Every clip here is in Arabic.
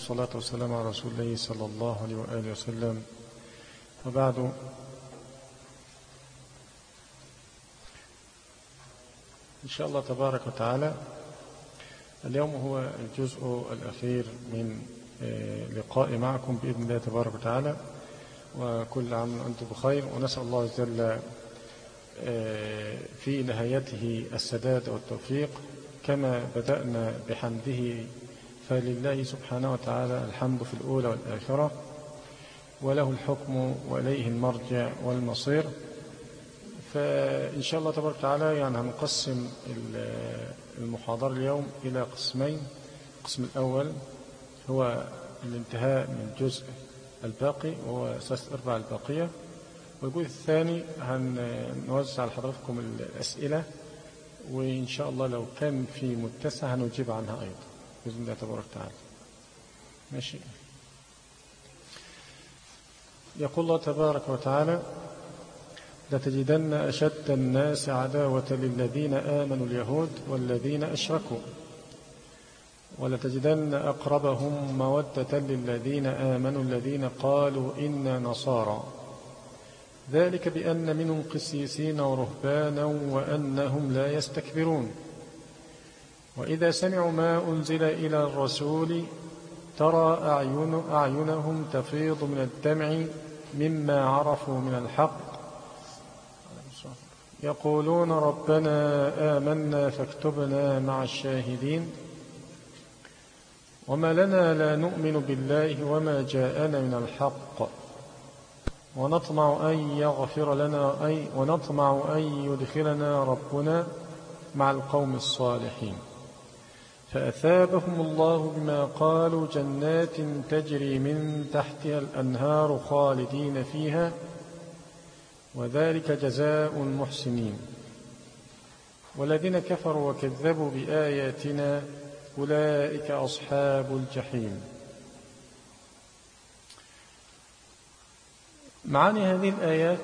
والصلاة والسلام على رسول الله صلى الله عليه وآله وسلم، وبعد. إن شاء الله تبارك وتعالى اليوم هو الجزء الأخير من لقاء معكم بإذن الله تبارك وتعالى، وكل عام وأنتم بخير، ونسأل الله جل في نهايته السداد والتوفيق كما بدأنا بحمده، فلله سبحانه وتعالى الحمد في الأولى والآخرة، وله الحكم وإليه المرجع والمصير. فإن شاء الله تبارك وتعالى هنقسم المحاضرة اليوم إلى قسمين. القسم الأول هو الانتهاء من الجزء الباقي وهو 3/4 الباقية، والجزء الثاني هنوزع على حضراتكم الأسئلة، وإن شاء الله لو كان في متسع هنجيب عنها أيضا بإذن الله تبارك وتعالى. ماشي. يقول الله تبارك وتعالى: لتجدن أشد الناس عداوة للذين آمنوا اليهود والذين أشركوا، ولتجدن أقربهم مودة للذين آمنوا الذين قالوا إنا نصارى، ذلك بأن منهم قسيسين ورهبانا وأنهم لا يستكبرون. وإذا سمعوا ما أنزل إلى الرسول ترى أعينهم تفيض من الدمع مما عرفوا من الحق، يقولون ربنا آمنا فاكتبنا مع الشاهدين. وما لنا لا نؤمن بالله وما جاءنا من الحق ونطمع أن يغفر لنا ونطمع أن يدخلنا ربنا مع القوم الصالحين. فأثابهم الله بما قالوا جنات تجري من تحتها الأنهار خالدين فيها، وذلك جزاء المحسنين. والذين كفروا وكذبوا بآياتنا أولئك أصحاب الجحيم. معاني هذه الآيات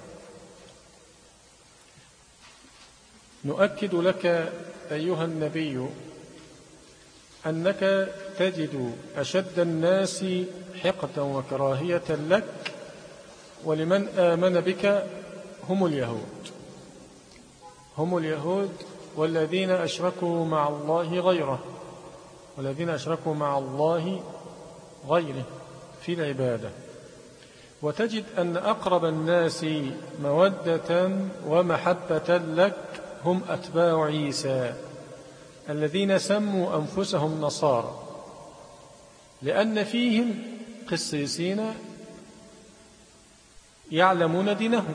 نؤكد لك أيها النبي أنك تجد أشد الناس حقدا وكراهية لك ولمن آمن بك هم اليهود والذين أشركوا مع الله غيره في العبادة. وتجد أن أقرب الناس مودة ومحبة لك هم أتباع عيسى الذين سموا أنفسهم نصارى، لأن فيهم قسيسين يعلمون دينهم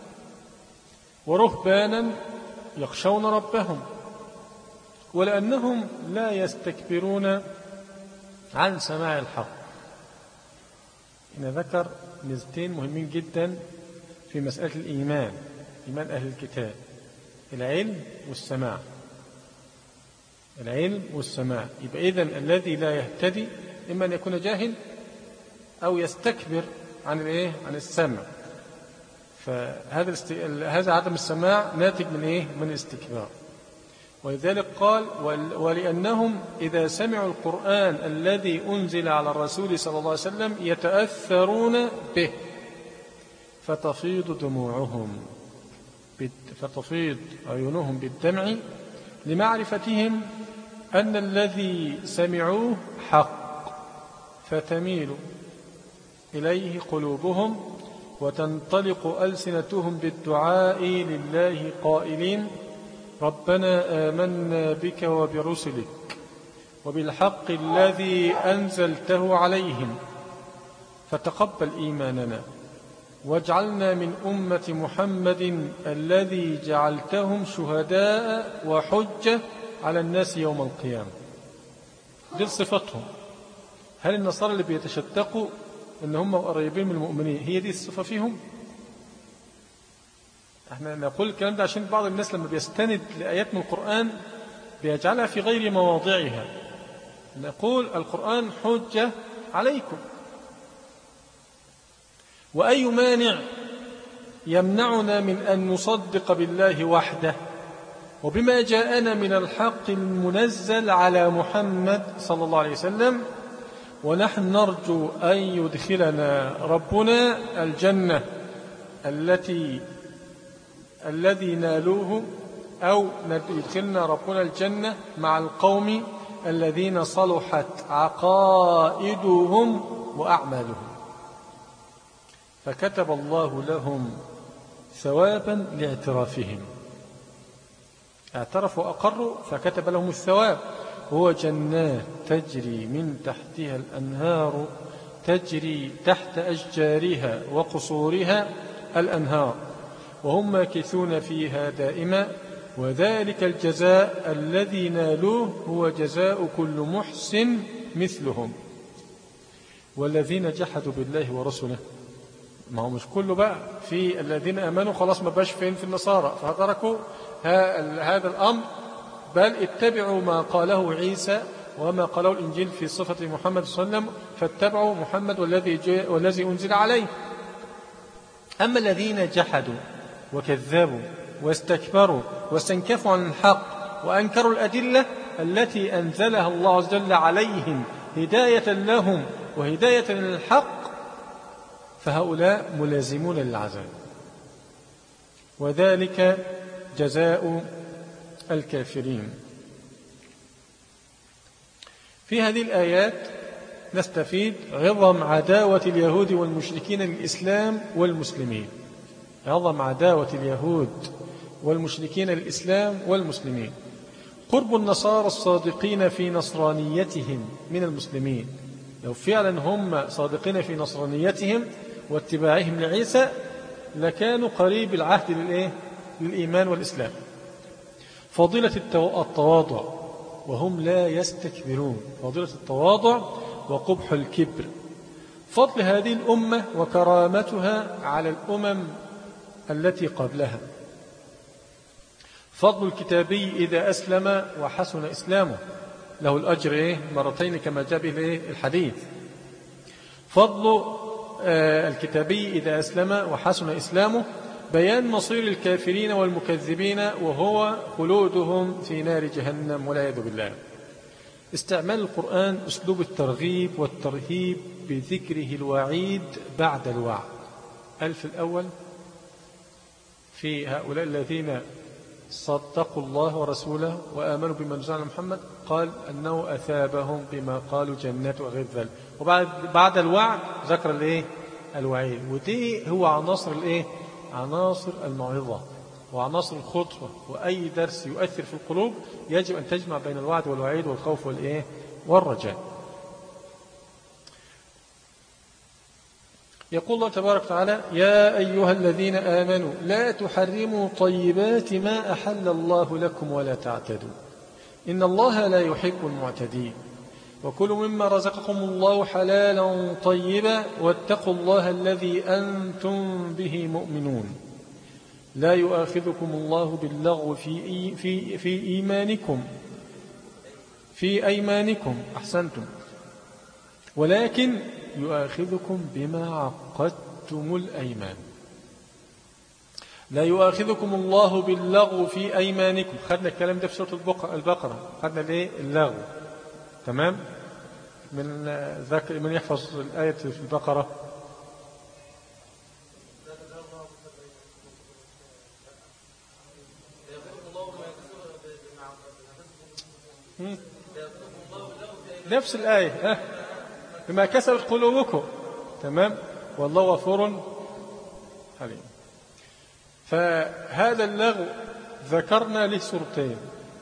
ورهبانا يخشون ربهم، ولأنهم لا يستكبرون عن سماع الحق. هنا ذكر ميزتين مهمين جدا في مسألة الإيمان، إيمان أهل الكتاب: العلم والسماع. يبقى إذن الذي لا يهتدي إما أن يكون جاهل أو يستكبر عن السمع، فهذا عدم السماع ناتج من الاستكبار. ولذلك قال: ولأنهم إذا سمعوا القرآن الذي أنزل على الرسول صلى الله عليه وسلم يتأثرون به فتفيض عيونهم بالدمع لمعرفتهم أن الذي سمعوه حق، فتميل إليه قلوبهم وتنطلق ألسنتهم بالدعاء لله قائلين: ربنا آمنا بك وبرسلك وبالحق الذي أنزلته عليهم فتقبل إيماننا واجعلنا من أمة محمد الذي جعلتهم شهداء وحجة على الناس يوم القيامة. دي صفتهم. هل النصارى اللي بيتشتقوا إن هم قريبين من المؤمنين هي دي الصفة فيهم؟ احنا نقول الكلام ده عشان بعض الناس لما بيستند لآيات من القرآن بيجعلها في غير مواضعها. نقول القرآن حجة عليكم، وأي مانع يمنعنا من أن نصدق بالله وحده وبما جاءنا من الحق المنزل على محمد صلى الله عليه وسلم ونحن نرجو أن يدخلنا ربنا الجنة الذي نالوه، أو يدخلنا ربنا الجنة مع القوم الذين صلحت عقائدهم وأعمالهم، فكتب الله لهم ثوابا لاعترافهم. اعترفوا وأقروا فكتب لهم الثواب، هو جنات تجري من تحتها الأنهار، تجري تحت أشجارها وقصورها الأنهار، وهم ماكثون فيها دائما، وذلك الجزاء الذي نالوه هو جزاء كل محسن مثلهم. والذين جحدوا بالله ورسله، ما هو مش كله بقى، في الذين آمنوا خلاص ما باش فين في النصارى فتركوا هذا الأمر، بل اتبعوا ما قاله عيسى وما قاله الإنجيل في صفة محمد صلى الله عليه وسلم، فاتبعوا محمد والذي أنزل عليه. أما الذين جحدوا وكذبوا واستكبروا واستنكفوا عن الحق وأنكروا الأدلة التي أنزلها الله عز وجل عليهم هداية لهم وهداية للحق، فهؤلاء ملازمون للعذاب، وذلك جزاء الكافرين. في هذه الآيات نستفيد عظم عداوة اليهود والمشركين للإسلام والمسلمين، عظم عداوة اليهود والمشركين للإسلام والمسلمين، قرب النصارى الصادقين في نصرانيتهم من المسلمين. لو فعلا هم صادقين في نصرانيتهم واتباعهم لعيسى لكانوا قريب العهد للإيمان والإسلام. فضيلة التواضع وهم لا يستكبرون، فضيلة التواضع وقبح الكبر، فضل هذه الأمة وكرامتها على الأمم التي قبلها، فضل الكتابي إذا أسلم وحسن إسلامه له الأجر مرتين كما جاء به الحديث. فضل الكتابي إذا أسلم وحسن إسلامه بيان مصير الكافرين والمكذبين وهو خلودهم في نار جهنم والعياذ بالله. استعمال القرآن أسلوب الترغيب والترهيب بذكره الوعيد بعد الوعد. ألف الأول في هؤلاء الذين صدقوا الله ورسوله وآمنوا بما نزل على محمد، قال أنه أثابهم بما قالوا جنات وغير ذلك، وبعد الوعد ذكر الوعيد. ودي هو عناصر الموعظة وعناصر الخطبة، وأي درس يؤثر في القلوب يجب أن تجمع بين الوعد والوعيد والخوف والرجاء. يقول الله تبارك وتعالى: يا أيها الذين آمنوا لا تحرموا طيبات ما أحل الله لكم ولا تعتدوا إن الله لا يحب المعتدين وكلوا مما رزقكم الله حلالا طيبا واتقوا الله الذي أنتم به مؤمنون لا يؤاخذكم الله باللغو في أيمانكم أحسنتم ولكن يؤاخذكم بما عقدتم الأيمان. لا يؤاخذكم الله باللغو في أيمانكم. خدنا الكلام ده في سورة البقرة، خدنا اللغو. تمام؟ من يحفظ الآية في البقرة؟ نفس الآية بما كسبت قلوبكم. تمام؟ والله غفور حليم. فهذا اللغو ذكرنا له سورتين،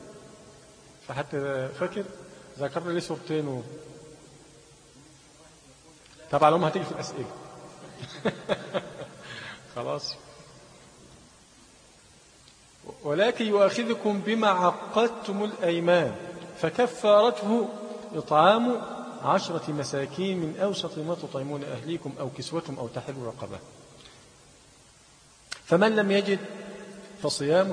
فحتى فاكر ذكرنا له سورتين طبعا هم هتيجي في الأسئلة. خلاص. ولكن يؤاخذكم بما عقدتم الأيمان فكفارته إطعام 10 مساكين من أوسط ما تطعمون أهليكم أو كسوتهم أو تحرير رقبة. فمن لم يجد فصيام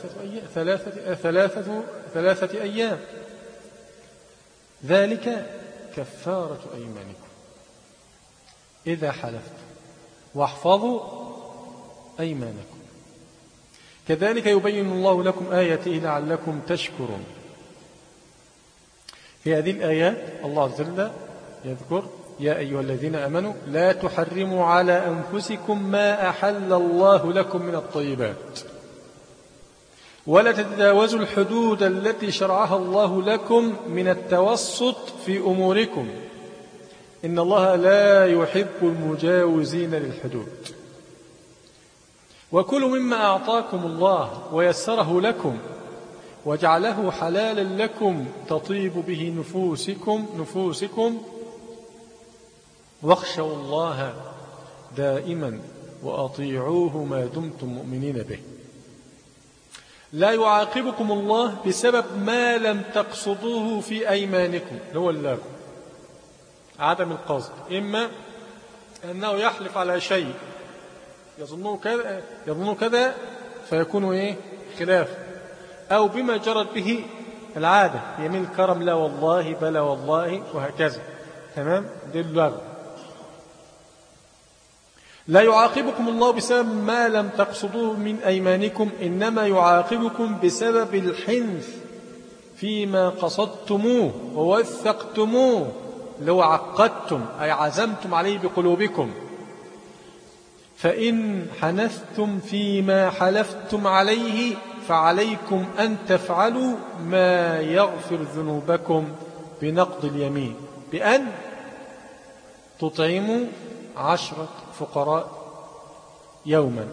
3 أيام ذلك كفارة أيمانكم إذا حلفتم واحفظوا أيمانكم كذلك يبين الله لكم آياته لعلكم تشكرون. في هذه الآيات الله عز وجل يذكر يا أيها الذين آمنوا لا تحرموا على أنفسكم ما أحل الله لكم من الطيبات ولا تتجاوزوا الحدود التي شرعها الله لكم من التوسط في أموركم إن الله لا يحب المجاوزين للحدود وكلوا مما أعطاكم الله ويسره لكم وجعله حلالا لكم تطيب به نفوسكم واخشوا الله دائما وأطيعوه ما دمتم مؤمنين به لا يعاقبكم الله بسبب ما لم تقصدوه في أيمانكم هو اللغو عدم القصد إما أنه يحلف على شيء يظنه كذا فيكون خلاف أو بما جرت به العادة يمين الكرم لا والله بلا والله وهكذا تمام دي اللغو لا يعاقبكم الله بسبب ما لم تقصدوه من أيمانكم إنما يعاقبكم بسبب الحنث فيما قصدتموه ووثقتموه لو عقدتم أي عزمتم عليه بقلوبكم فإن حنثتم فيما حلفتم عليه فعليكم أن تفعلوا ما يغفر ذنوبكم بنقض اليمين بأن تطعموا 10 فقراء يوما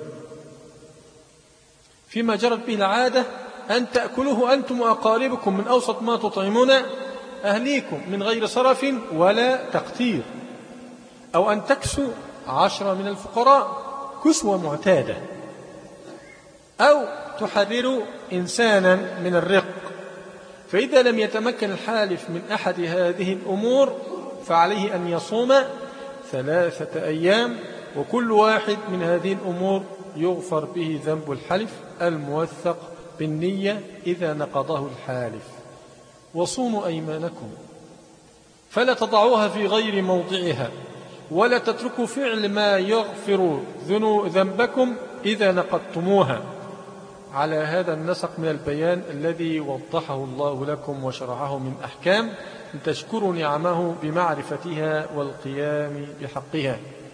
فيما جرت به العادة أن تأكلوه أنتم وأقاربكم من أوسط ما تطعمون أهليكم من غير صرف ولا تقتير أو أن تكسوا 10 من الفقراء كسوة معتادة أو تحرروا إنسانا من الرق فإذا لم يتمكن الحالف من أحد هذه الأمور فعليه أن يصوم 3 أيام وكل واحد من هذه الأمور يغفر به ذنب الحلف الموثق بالنية إذا نقضه الحالف وصونوا أيمانكم فلا تضعوها في غير موضعها ولا تتركوا فعل ما يغفر ذنبكم إذا نقضتموها على هذا النسق من البيان الذي وضحه الله لكم وشرعه من أحكام لتشكروا نعمه بمعرفتها والقيام بحقها.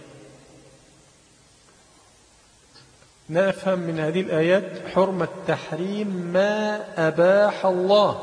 نفهم من هذه الآيات حرمة تحريم ما أباح الله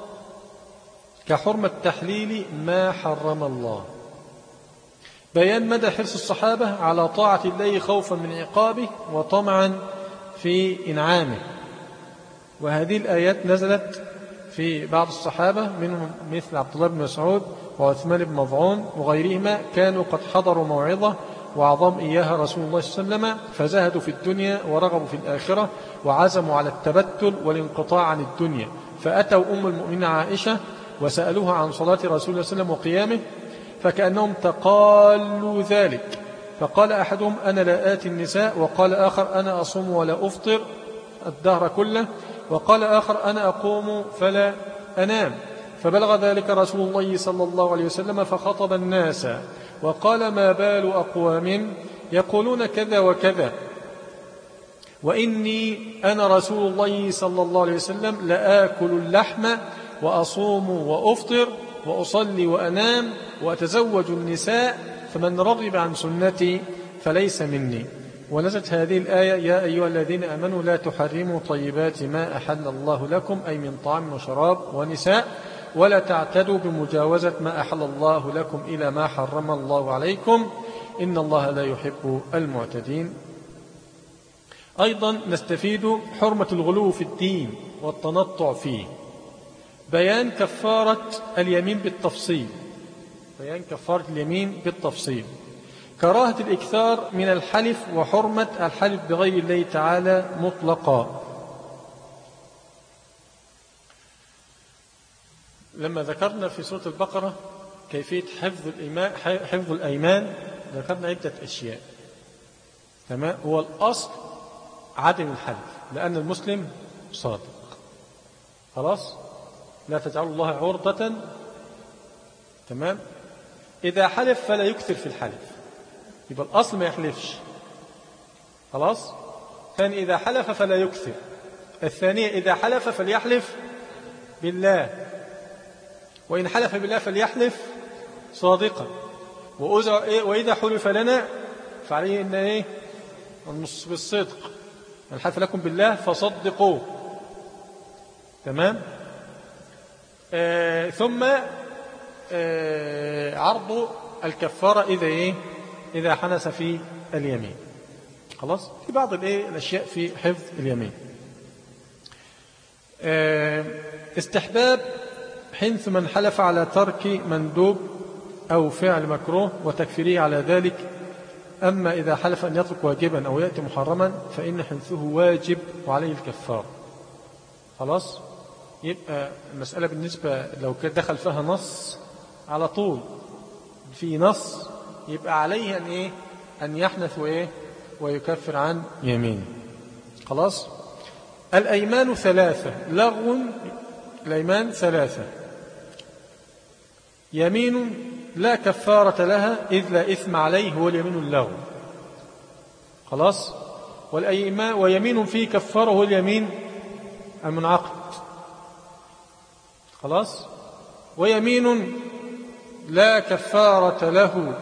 كحرمة تحليل ما حرم الله. بيان مدى حرص الصحابة على طاعة الله خوفا من عقابه وطمعا في إنعامه. وهذه الآيات نزلت في بعض الصحابة منهم مثل عبد الله بن مسعود وعثمان بن مظعون وغيرهما كانوا قد حضروا موعظة وعظم إياها رسول الله صلى الله عليه وسلم فزهدوا في الدنيا ورغبوا في الآخرة وعزموا على التبتل والانقطاع عن الدنيا فأتوا أم المؤمنين عائشة وسألوها عن صلاة رسول الله صلى الله عليه وسلم وقيامه فكأنهم تقالوا ذلك فقال أحدهم أنا لا آتي النساء وقال آخر أنا أصوم ولا أفطر الدهر كله وقال آخر أنا أقوم فلا أنام فبلغ ذلك رسول الله صلى الله عليه وسلم فخطب الناس وقال ما بال أقوام يقولون كذا وكذا وإني أنا رسول الله صلى الله عليه وسلم لآكل اللحم وأصوم وأفطر وأصلي وأنام وأتزوج النساء فمن رغب عن سنتي فليس مني. ونزلت هذه الآية يا أيها الذين آمنوا لا تحرموا طيبات ما أحل الله لكم أي من طعام وشراب ونساء ولا تعتدوا بمجاوزة ما أحل الله لكم إلى ما حرم الله عليكم إن الله لا يحب المعتدين. أيضا نستفيد حرمة الغلو في الدين والتنطع فيه. بيان كفارة اليمين بالتفصيل كراهة الإكثار من الحلف وحرمة الحلف بغير الله تعالى مطلقا. لما ذكرنا في سورة البقرة كيفية حفظ الأيمان ذكرنا عدة أشياء. تمام. هو الأصل عدم الحلف لأن المسلم صادق. خلاص لا تجعلوا الله عرضة. تمام. إذا حلف فلا يكثر في الحلف يبقى الأصل ما يحلفش. خلاص. ثاني إذا حلف فلا يكثر. الثانية إذا حلف فليحلف بالله وإن حلف بالله فليحلف صادقا. وإذا حلف لنا فعليه إن إيه النص بالصدق، الحلف لكم بالله فصدقوه. تمام. ثم عرض الكفارة إذا إيه إذا حنس في اليمين. خلاص. في بعض الأشياء في حفظ اليمين. استحباب حنث من حلف على ترك مندوب أو فعل مكروه وتكفيره على ذلك. أما إذا حلف أن يترك واجبا أو يأتي محرما فإن حنثه واجب وعليه الكفار. خلاص. يبقى المسألة بالنسبة لو دخل فيها نص على طول في نص يبقى عليه أن يحنث ويكفر عن يمين. خلاص. الأيمان ثلاثة. لغو الأيمان ثلاثة. يمين لا كفارة لها إذ لا إثم عليه هو اليمين اللغو. خلاص. ويمين فيه كفارة هو اليمين المنعقد. خلاص. ويمين لا كفارة له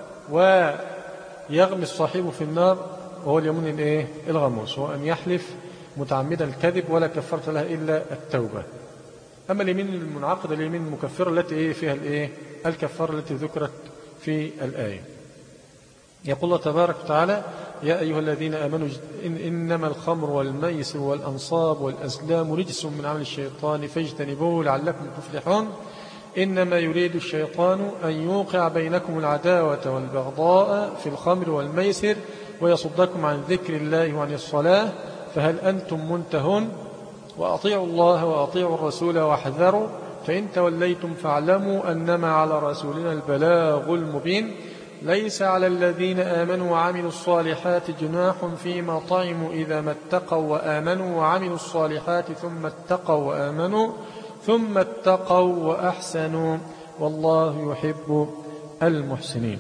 ويغمس صاحبه في النار وهو اليمين الغموس، هو أن يحلف متعمدا الكذب ولا كفارة لها إلا التوبة. أما اليمين المنعقدة اليمين المكفرة التي فيها الكفارة التي ذكرت في الآية. يقول الله تبارك وتعالى: يا أيها الذين آمنوا إنما الخمر والميسر والأنصاب والأزلام رجس من عمل الشيطان فاجتنبوه لعلكم تفلحون. إنما يريد الشيطان أن يوقع بينكم العداوة والبغضاء في الخمر والميسر ويصدكم عن ذكر الله وعن الصلاة فهل أنتم منتهون. وأطيعوا الله وأطيعوا الرسول واحذروا فإن توليتم فاعلموا أنما على رسولنا البلاغ المبين. ليس على الذين آمنوا وعملوا الصالحات جناح فيما طعموا إذا ما اتقوا وآمنوا وعملوا الصالحات ثم اتقوا وآمنوا ثم اتقوا وأحسنوا والله يحب المحسنين.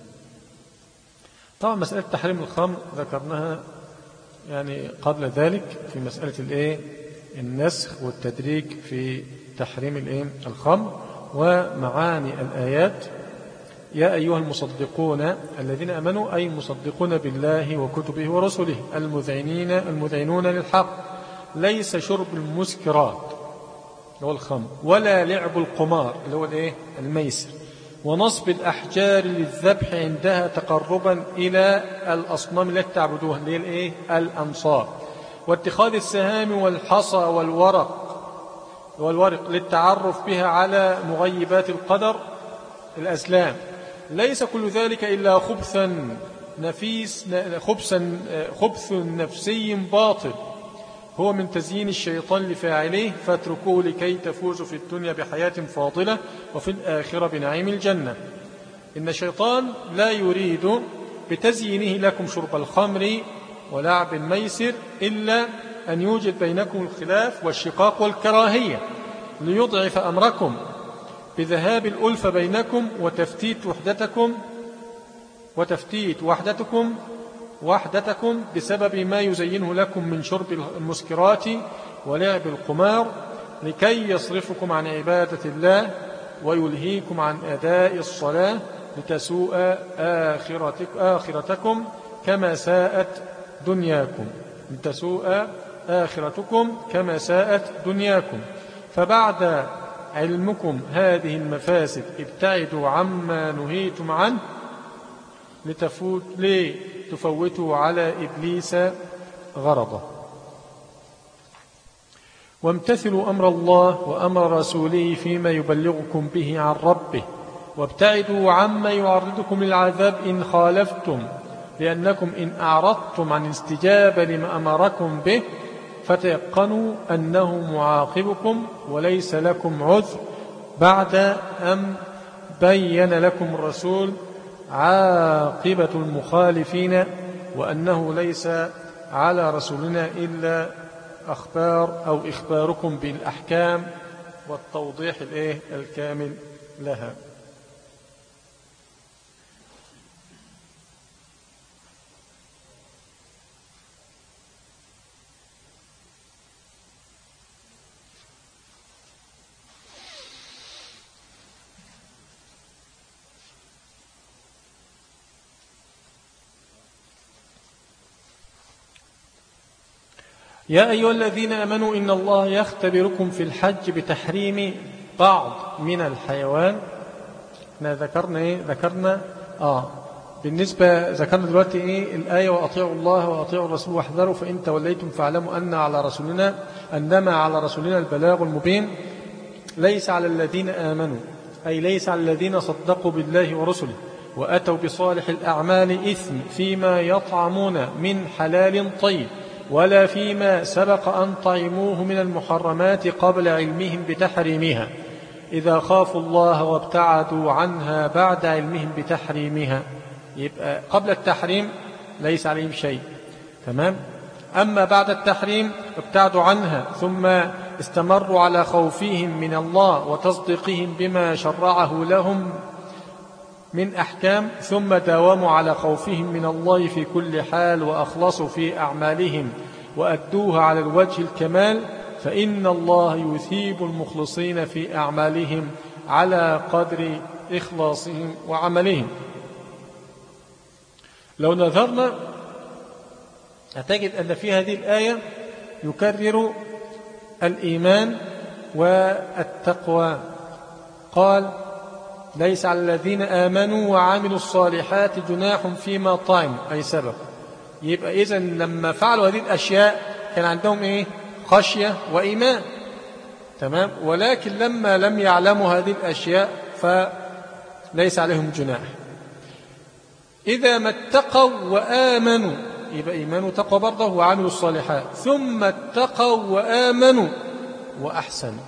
طبعا مسألة تحريم الخمر ذكرناها قبل ذلك في مسألة النسخ والتدريج في تحريم الخمر ومعاني الآيات. يا أيها المصدقون الذين آمنوا أي مصدقون بالله وكتبه ورسله المذعنون للحق. ليس شرب المسكرات اللي هو الخمر ولا لعب القمار اللي هو الميسر ونصب الأحجار للذبح عندها تقربا إلى الأصنام التي تعبدوها اللي هي الأنصار واتخاذ السهام والحصى والورق للتعرف بها على مغيبات القدر الأزلام. ليس كل ذلك إلا خبث نفسي باطل هو من تزيين الشيطان لفاعليه فاتركوه لكي تفوزوا في الدنيا بحياة فاضلة وفي الآخرة بنعيم الجنة. إن الشيطان لا يريد بتزيينه لكم شرب الخمر ولعب الميسر إلا أن يوجد بينكم الخلاف والشقاق والكراهية ليضعف أمركم بذهاب الألفة بينكم وتفتيت وحدتكم بسبب ما يزينه لكم من شرب المسكرات ولعب القمار لكي يصرفكم عن عبادة الله ويلهيكم عن أداء الصلاة لتسوء آخرتكم كما ساءت دنياكم. فبعد علمكم هذه المفاسد ابتعدوا عما نهيتم عنه لتفوتوا على إبليس غرضه. وامتثلوا أمر الله وأمر رسوله فيما يبلغكم به عن ربه وابتعدوا عما يعرضكم للعذاب إن خالفتم لأنكم إن أعرضتم عن الاستجابة لما أمركم به فتيقنوا أنه معاقبكم وليس لكم عذر بعد أن بين لكم الرسول عاقبة المخالفين وأنه ليس على رسولنا إلا إخباركم بالأحكام والتوضيح الكامل لها. يا أيها الذين آمنوا إن الله يختبركم في الحج بتحريم بعض من الحيوان. احنا ذكرنا إيه؟ بالنسبة ذكرنا دلوقتي إيه الآية وأطيعوا الله وأطيعوا الرسول واحذروا فإن توليتم فاعلموا أنما على رسولنا البلاغ المبين. ليس على الذين آمنوا أي ليس على الذين صدقوا بالله ورسله وأتوا بصالح الأعمال إثم فيما يطعمون من حلال طيب ولا فيما سبق أن طعموه من المحرمات قبل علمهم بتحريمها إذا خافوا الله وابتعدوا عنها بعد علمهم بتحريمها. يبقى قبل التحريم ليس عليهم شيء، تمام. أما بعد التحريم ابتعدوا عنها ثم استمروا على خوفهم من الله وتصديقهم بما شرعه لهم من أحكام ثم داوموا على خوفهم من الله في كل حال وأخلصوا في أعمالهم وأدوها على الوجه الكمال فإن الله يثيب المخلصين في أعمالهم على قدر إخلاصهم وعملهم. لو نظرنا هتجد أن في هذه الآية يكرر الإيمان والتقوى. قال ليس على الذين آمنوا وعملوا الصالحات جناح فيما طعموا أي سبب. يبقى إذن لما فعلوا هذه الأشياء كان عندهم إيه؟ خشية وإيمان، تمام. ولكن لما لم يعلموا هذه الأشياء فليس عليهم جناح. إذا ما اتقوا وآمنوا يبقى إيمان وتقوى برضه وعملوا الصالحات ثم اتقوا وآمنوا وأحسنوا.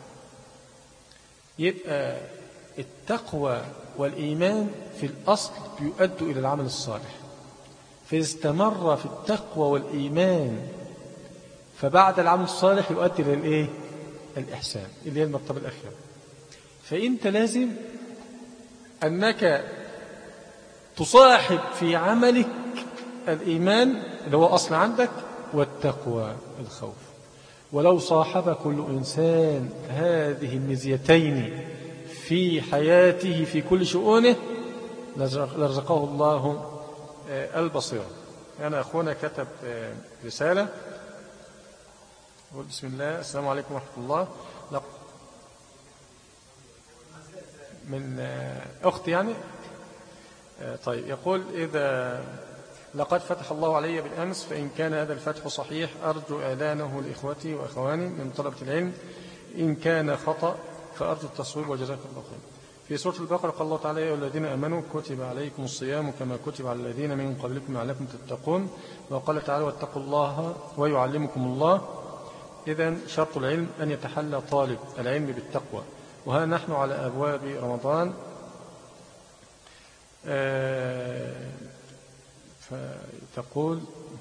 يبقى التقوى والإيمان في الأصل بيؤدوا إلى العمل الصالح، فاستمر في التقوى والإيمان فبعد العمل الصالح يؤدي إلى الإيه؟ الإحسان اللي هي المرتبة الأخيرة. فأنت لازم أنك تصاحب في عملك الإيمان اللي هو أصل عندك والتقوى الخوف. ولو صاحب كل إنسان هذه المزيتين في حياته في كل شؤونه لرزقه الله البصيرة. أنا أخونا كتب رسالة بسم الله السلام عليكم ورحمة الله من أختي يعني. طيب يقول إذا لقد فتح الله علي بالأمس فإن كان هذا الفتح صحيح أرجو إعلانه لإخوتي وأخواني من طلبة العلم، إن كان خطأ فأرجو التصويب وجزاك الله خير. في سورة البقرة قال الله تعالى يا أيها الذين آمنوا كتب عليكم الصيام كما كتب على الذين من قبلكم لعلكم تتقون. وقال تعالى واتقوا الله ويعلمكم الله. إذن شرط العلم أن يتحلى طالب العلم بالتقوى. وها نحن على أبواب رمضان فتقول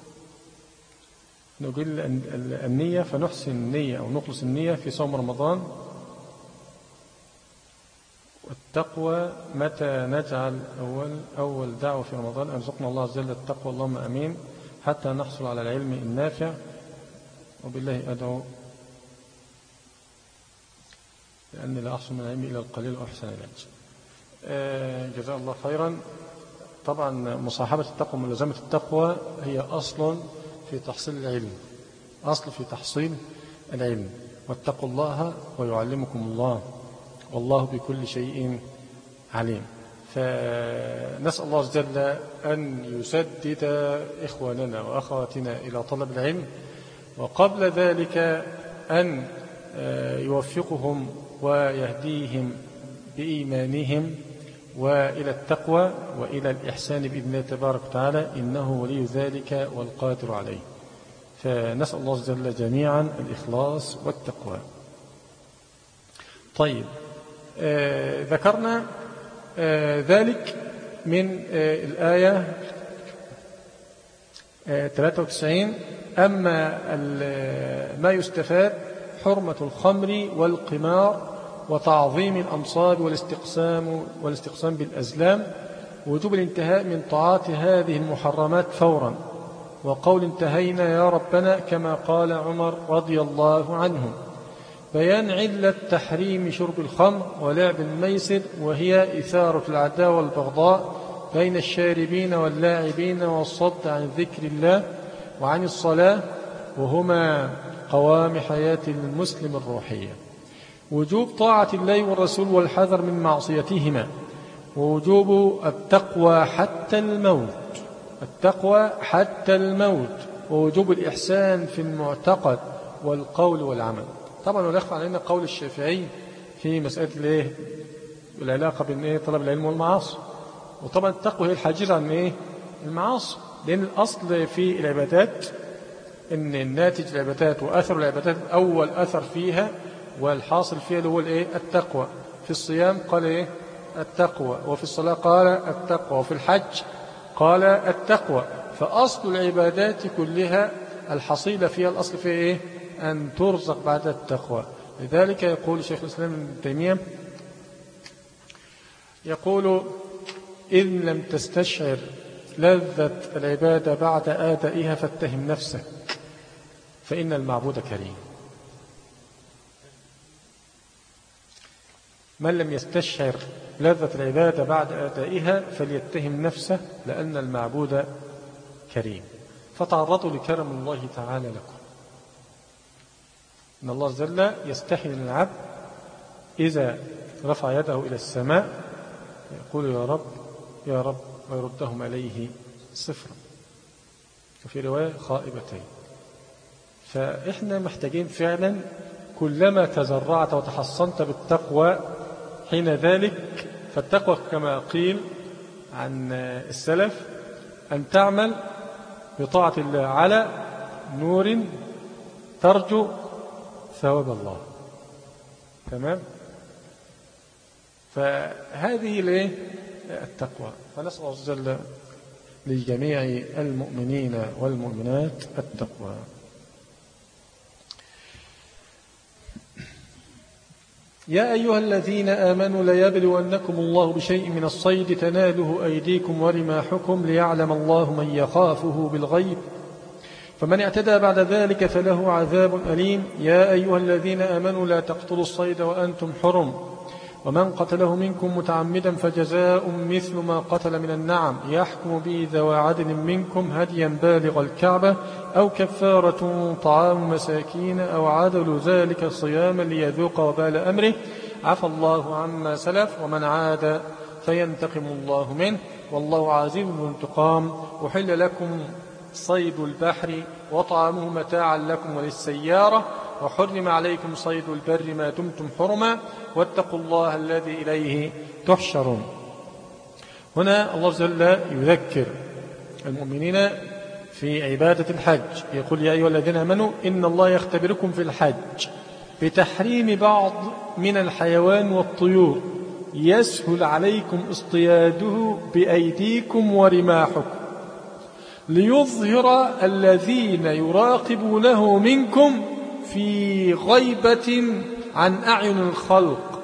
نقول النية فنحسن النية أو نخلص النية في صوم رمضان. والتقوى متى نجعل أول دعوة في رمضان أرزقنا الله عز وجل التقوى اللهم أمين حتى نحصل على العلم النافع وبالله أدعو لأني لا أحصل من العلم إلى القليل وأحسن العلم. جزاء الله خيرا. طبعا مصاحبة التقوى وملازمة التقوى هي أصل في تحصيل العلم، أصل في تحصيل العلم. واتقوا الله ويعلمكم الله والله بكل شيء عليم. فنسأل الله عز وجل أن يسدد إخواننا وأخواتنا إلى طلب العلم، وقبل ذلك أن يوفقهم ويهديهم بإيمانهم وإلى التقوى وإلى الإحسان بإذن الله تبارك وتعالى إنه ولي ذلك والقادر عليه. فنسأل الله عز وجل جميعا الإخلاص والتقوى. طيب ذكرنا ذلك من الآية 93. أما ما يستفاد حرمة الخمر والقمار وتعظيم الأنصاب والاستقسام بالأزلام، وجوب الانتهاء من طاعات هذه المحرمات فورا، وقول انتهينا يا ربنا كما قال عمر رضي الله عنه. بيان علة تحريم شرب الخمر ولعب الميسر، وهي إثارة العداوة والبغضاء بين الشاربين واللاعبين والصد عن ذكر الله وعن الصلاة وهما قوام حياة المسلم الروحية: وجوب طاعة الله والرسول والحذر من معصيتهما، ووجوب التقوى حتى الموت، التقوى حتى الموت، ووجوب الإحسان في المعتقد والقول والعمل. طبعا ولا يخفى علينا قول الشافعي في مسألة العلاقة بين طلب العلم والمعاصي. وطبعا التقوى هي الحاجز عن المعاصي، لأن الأصل في العبادات إن الناتج العبادات وأثر العبادات أول أثر فيها والحاصل فيها اللي هو التقوى. في الصيام قال التقوى، وفي الصلاة قال التقوى، وفي الحج قال التقوى. فأصل العبادات كلها الحصيلة فيها الأصل فيها أن ترزق بعد التقوى. لذلك يقول شيخ الإسلام ابن تيمية يقول: إن لم تستشعر لذة العبادة بعد آدائها فاتهم نفسك، فإن المعبود كريم. من لم يستشعر لذة العبادة بعد آدائها فليتهم نفسه، لأن المعبود كريم. فتعرضوا لكرم الله تعالى لكم. إن الله عز وجل يستحي من العبد إذا رفع يده إلى السماء يقول: يا رب يا رب، ويردهم عليه صفرا، وفي رواية خائبتين. فإحنا محتاجين فعلا كلما تزرعت وتحصنت بالتقوى حين ذلك، فالتقوى كما قيل عن السلف أن تعمل بطاعة الله على نور ترجو ثواب الله. تمام؟ فهذه التقوى. فنسأل الله عز وجل لجميع المؤمنين والمؤمنات التقوى. يا أيها الذين آمنوا ليبلونكم الله بشيء من الصيد تناله أيديكم ورماحكم ليعلم الله من يخافه بالغيب، فمن اعتدى بعد ذلك فله عذاب أليم. يا أيها الذين آمنوا لا تقتلوا الصيد وأنتم حرم، ومن قتله منكم متعمدا فجزاء مثل ما قتل من النعم يحكم به ذوى عدل منكم هديا بالغ الكعبة أو كفارة طعام مساكين أو عدل ذلك صياما ليذوق وبال أمره، عفى الله عما سلف ومن عاد فينتقم الله منه والله عزيز ذو انتقام. أحل لكم صيد البحر وطعامه متاعا لكم وللسيارة، وحرم عليكم صيد البر ما دمتم حرما، واتقوا الله الذي إليه تحشرون. هنا الله عز وجل يذكر المؤمنين في عبادة الحج، يقول: يا أيها الذين آمنوا إن الله يختبركم في الحج بتحريم بعض من الحيوان والطيور يسهل عليكم اصطياده بأيديكم ورماحكم ليظهر الذين يراقبونه منكم في غيبة عن أعين الخلق.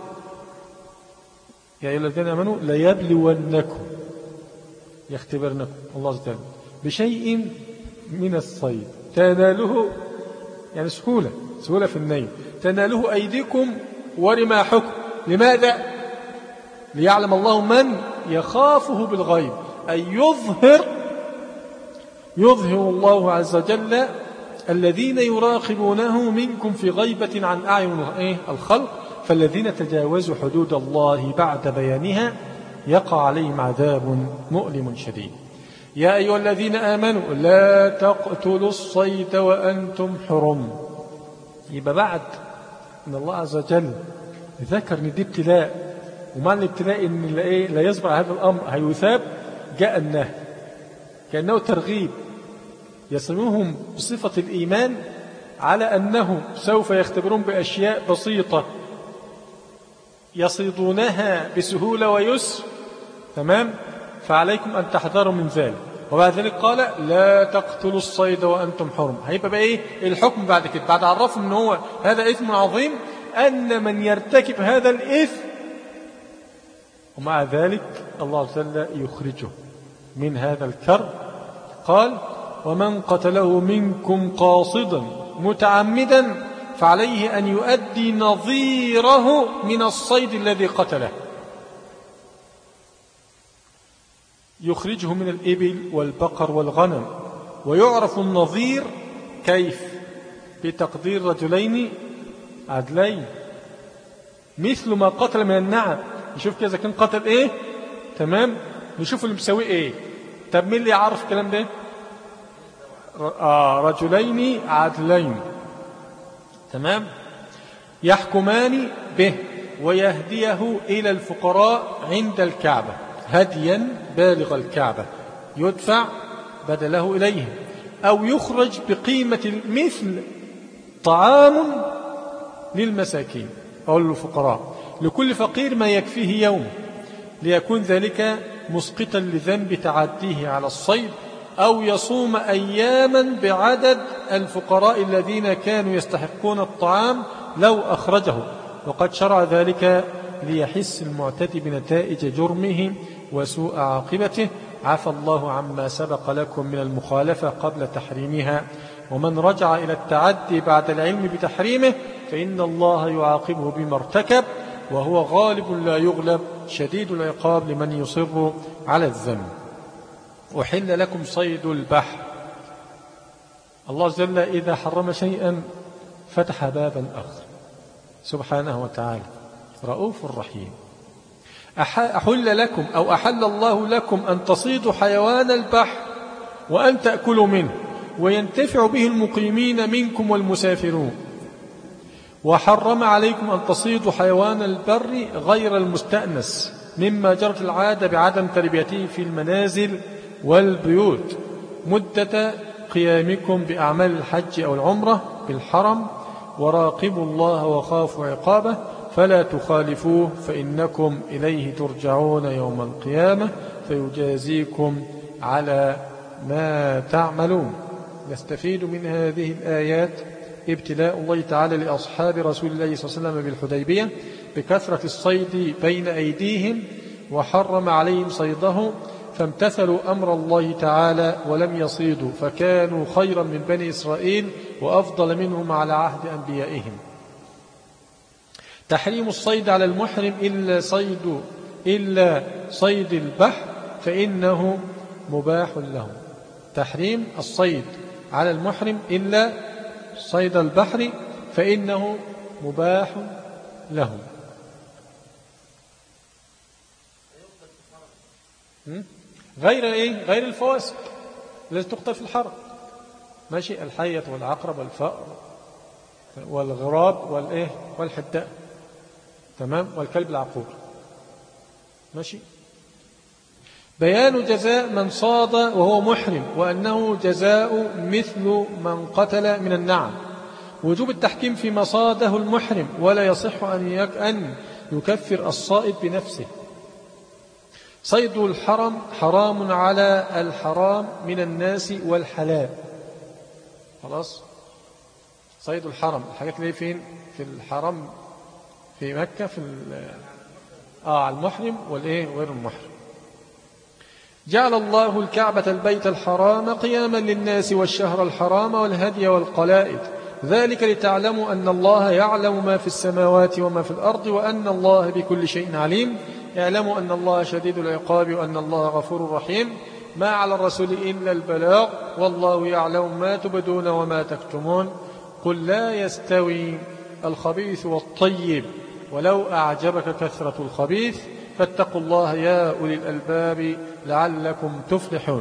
يا أيها الذين آمنوا ليبلونكم، يختبرنكم الله عز وجل بشيء من الصيد تناله، يعني سهولة في النيل، تناله أيديكم ورماحكم. لماذا؟ ليعلم الله من يخافه بالغيب، أي يظهر الله عز وجل الذين يراقبونه منكم في غيبة عن أعين الخلق. فالذين تجاوزوا حدود الله بعد بيانها يقع عليهم عذاب مؤلم شديد. يا أيها الذين آمنوا لا تقتلوا الصيد وأنتم حرم. يبقى بعد أن الله عز وجل ذكر أن دي ابتلاء، ومعنى الابتلاء أن لا يصبر هذا الأمر هيثاب، جاء النهي كأنه ترغيب يصمهم بصفة الإيمان على أنه سوف يختبرون بأشياء بسيطة يصيدونها بسهولة ويسر. تمام؟ فعليكم أن تحذروا من ذلك. وبعد ذلك قال لا تقتلوا الصيد وأنتم حرم. هيبقى بقى الحكم بعد كده، بعد عرفوا أنه هو هذا إثم عظيم، أن من يرتكب هذا الإثم ومع ذلك الله عز وجل يخرجه من هذا الكرب. قال ومن قتله منكم قاصدا متعمدا فعليه أن يؤدي نظيره من الصيد الذي قتله، يخرجه من الإبل والبقر والغنم. ويعرف النظير كيف؟ بتقدير رجلين عدلين مثل ما قتل من النعم. نشوف كذا كان قتل ايه، تمام، نشوف اللي مسويه ايه. طب مين اللي يعرف الكلام ده؟ رجلين عدلين، تمام، يحكمان به ويهديه إلى الفقراء عند الكعبة هديا بالغ الكعبة يدفع بدله إليهم، أو يخرج بقيمة مثل طعام للمساكين أو للفقراء لكل فقير ما يكفيه يوم، ليكون ذلك مسقطا لذنب تعديه على الصيد، أو يصوم أياما بعدد الفقراء الذين كانوا يستحقون الطعام لو أخرجه، وقد شرع ذلك ليحس المعتدي بنتائج جرمه وسوء عاقبته. عفى الله عما سبق لكم من المخالفة قبل تحريمها، ومن رجع إلى التعدي بعد العلم بتحريمه فإن الله يعاقبه بما ارتكب، وهو غالب لا يغلب شديد العقاب لمن يصر على الذنب. أحل لكم صيد البحر. الله جل إذا حرم شيئا فتح بابا آخر سبحانه وتعالى، رؤوف رحيم. أحل لكم أو أحل الله لكم أن تصيدوا حيوان البحر وأن تأكلوا منه وينتفع به المقيمين منكم والمسافرون، وحرم عليكم أن تصيدوا حيوان البر غير المستأنس مما جرت العادة بعدم تربيته في المنازل والبيوت مدة قيامكم بأعمال الحج أو العمرة بالحرم، وراقبوا الله وخافوا عقابه فلا تخالفوه فإنكم إليه ترجعون يوم القيامة فيجازيكم على ما تعملون. نستفيد من هذه الآيات ابتلاء الله تعالى لأصحاب رسول الله صلى الله عليه وسلم بالحديبية بكثرة الصيد بين أيديهم، وحرم عليهم صيده فامتثلوا أمر الله تعالى ولم يصيدوا فكانوا خيرا من بني إسرائيل وأفضل منهم على عهد أنبيائهم. تحريم الصيد على المحرم إلا صيد البحر فإنه مباح له. تحريم الصيد على المحرم إلا صيد البحر فإنه مباح له. غير إيه؟ غير الفواسق التي تقتل في الحرم، ماشي، الحية والعقرب والفأر والغراب والإيه والحداء، تمام، والكلب العقور، ماشي. بيان جزاء من صاد وهو محرم وأنه جزاء مثل من قتل من النعم. وجوب التحكيم فيما صاده المحرم، ولا يصح أن يكفر الصائد بنفسه. صيد الحرم حرام على الحرام من الناس والحلال. خلاص، صيد الحرم الحاجات اللي فين في الحرم في مكة في المحرم والإيه غير المحرم. جعل الله الكعبة البيت الحرام قياما للناس والشهر الحرام والهدي والقلائد، ذلك لتعلموا أن الله يعلم ما في السماوات وما في الأرض وأن الله بكل شيء عليم. اعلموا أن الله شديد العقاب وأن الله غفور رحيم. ما على الرسول إلا البلاغ والله يعلم ما تبدون وما تكتمون. قل لا يستوي الخبيث والطيب ولو أعجبك كثرة الخبيث فاتقوا الله يا أولي الألباب لعلكم تفلحون.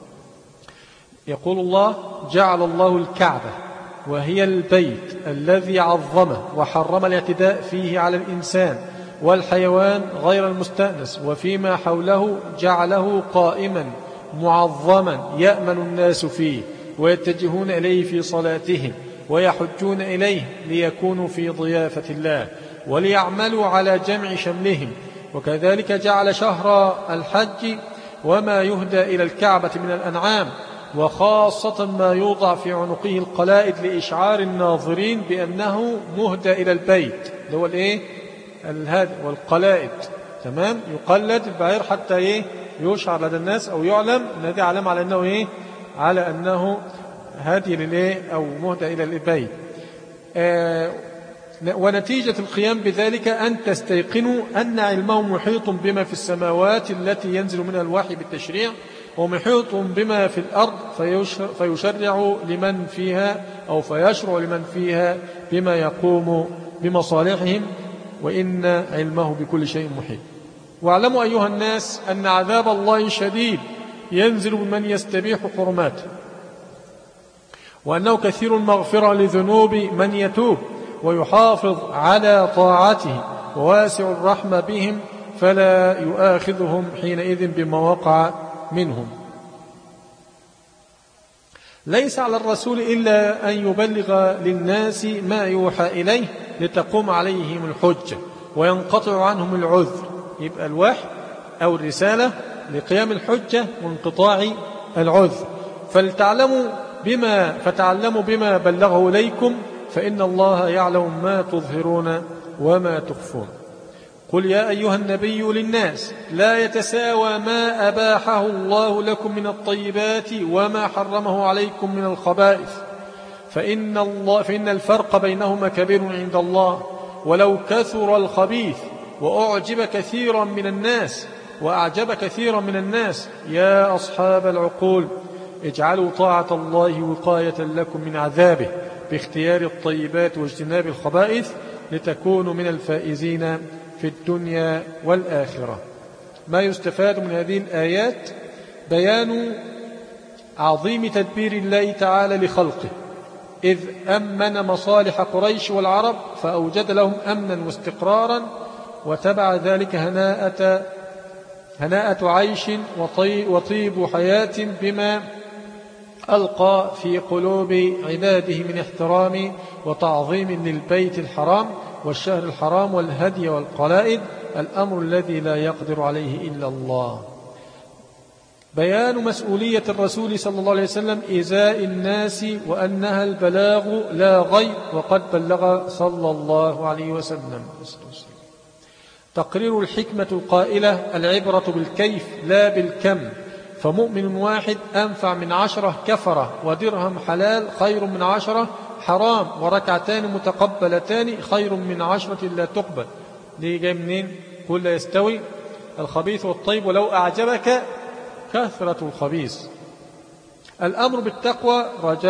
يقول الله: جعل الله الكعبة وهي البيت الذي عظمه وحرم الاعتداء فيه على الإنسان والحيوان غير المستأنس وفيما حوله، جعله قائما معظما يأمن الناس فيه ويتجهون إليه في صلاتهم ويحجون إليه ليكونوا في ضيافة الله وليعملوا على جمع شملهم. وكذلك جعل شهر الحج وما يهدى إلى الكعبة من الأنعام، وخاصة ما يوضع في عنقه القلائد لإشعار الناظرين بأنه مهدى إلى البيت، اللي هو الإيه؟ الهدي والقلائد، تمام، يقلد البعير حتى يشعر لدى الناس أو يعلم أن هذه علامة على أنه على أنه هدي للإيه أو مهدى إلى البيت. ونتيجة القيام بذلك أن تستيقنوا أن علمه محيط بما في السماوات التي ينزل منها الوحي بالتشريع، ومحيط بما في الأرض فيشرع لمن فيها أو فيشرع لمن فيها بما يقوم بمصالحهم، وإن علمه بكل شيء محيط. واعلموا أيها الناس أن عذاب الله شديد ينزل بمن يستبيح حرماته، وأنه كثير المغفرة لذنوب من يتوب ويحافظ على طاعته، وواسع الرحمة بهم فلا يؤاخذهم حينئذ بما وقع منهم. ليس على الرسول إلا أن يبلغ للناس ما يوحى إليه لتقوم عليهم الحجة وينقطع عنهم العذر. يبقى الوحي أو الرسالة لقيام الحجة وانقطاع العذر. فتعلموا بما بلغه إليكم، فإن الله يعلم ما تظهرون وما تخفون. قل يا أيها النبي للناس لا يتساوى ما أباحه الله لكم من الطيبات وما حرمه عليكم من الخبائث، فإن الفرق بينهما كبير عند الله. ولو كثر الخبيث وأعجب كثيرا من الناس يا أصحاب العقول اجعلوا طاعة الله وقاية لكم من عذابه باختيار الطيبات واجتناب الخبائث لتكونوا من الفائزين في الدنيا والآخرة. ما يستفاد من هذه الآيات بيان عظيم تدبير الله تعالى لخلقه، إذ أمن مصالح قريش والعرب فأوجد لهم أمنا واستقرارا، وتبع ذلك هناءة عيش وطيب حياة بما ألقى في قلوب عباده من احترام وتعظيم للبيت الحرام والشهر الحرام والهدي والقلائد، الأمر الذي لا يقدر عليه إلا الله. بيان مسؤولية الرسول صلى الله عليه وسلم إزاء الناس وأنها البلاغ لا غير، وقد بلغ صلى الله عليه وسلم. تقرير الحكمة القائلة العبرة بالكيف لا بالكم، فمؤمن واحد أنفع من 10 كفرة، ودرهم حلال خير من 10 حرام، وركعتان متقبلتان خير من 10 لا تقبل. دي جاي منين؟ قل لا يستوي الخبيث والطيب ولو أعجبك كثرة الخبيث. الأمر بالتقوى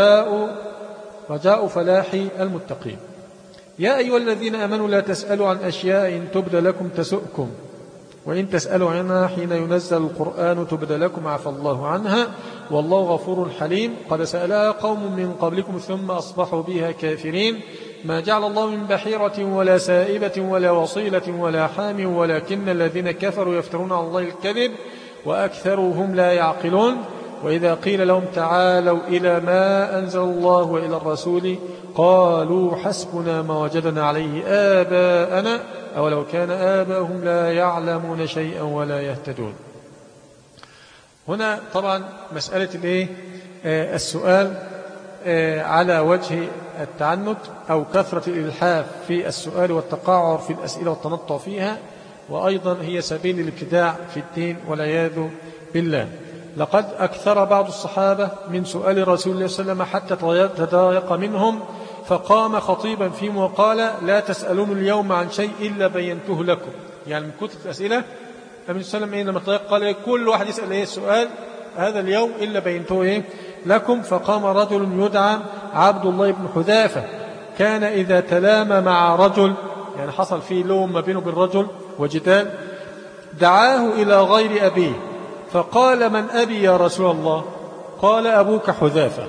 رجاء فلاح المتقين. يا أيها الذين آمنوا لا تسألوا عن أشياء إن تبد لكم تسؤكم، وإن تسألوا عنها حين ينزل القرآن تبد لكم عفى الله عنها والله غفور حليم. قد سألها قوم من قبلكم ثم أصبحوا بها كافرين. ما جعل الله من بحيرة ولا سائبة ولا وصيلة ولا حام ولكن الذين كفروا يفترون على الله الكذب وأكثرهم لا يعقلون. وإذا قيل لهم تعالوا إلى ما أنزل الله وإلى الرسول قالوا حسبنا ما وجدنا عليه آباءنا أولو كان آباؤهم لا يعلمون شيئا ولا يهتدون. هنا طبعا مسألة السؤال على وجه التعنت أو كثرة الإلحاف في السؤال والتقاعر في الأسئلة والتنطع فيها، وأيضا هي سبيل الابتداع في الدين والعياذ بالله. لقد أكثر بعض الصحابة من سؤال رسول الله صلى الله عليه وسلم حتى تضايق منهم، فقام خطيبا فيهم وقال لا تسألون اليوم عن شيء إلا بينته لكم. يعني من كثرة الأسئلة النبي صلى الله عليه وسلم لما تضايق قال كل واحد يسأل السؤال هذا اليوم إلا بينته لكم. فقام رجل يدعى عبد الله بن حذافة، كان إذا تلام مع رجل، يعني حصل فيه لوم ما بينه بالرجل وجدال، دعاه إلى غير أبيه فقال من أبي يا رسول الله؟ قال أبوك حذافة.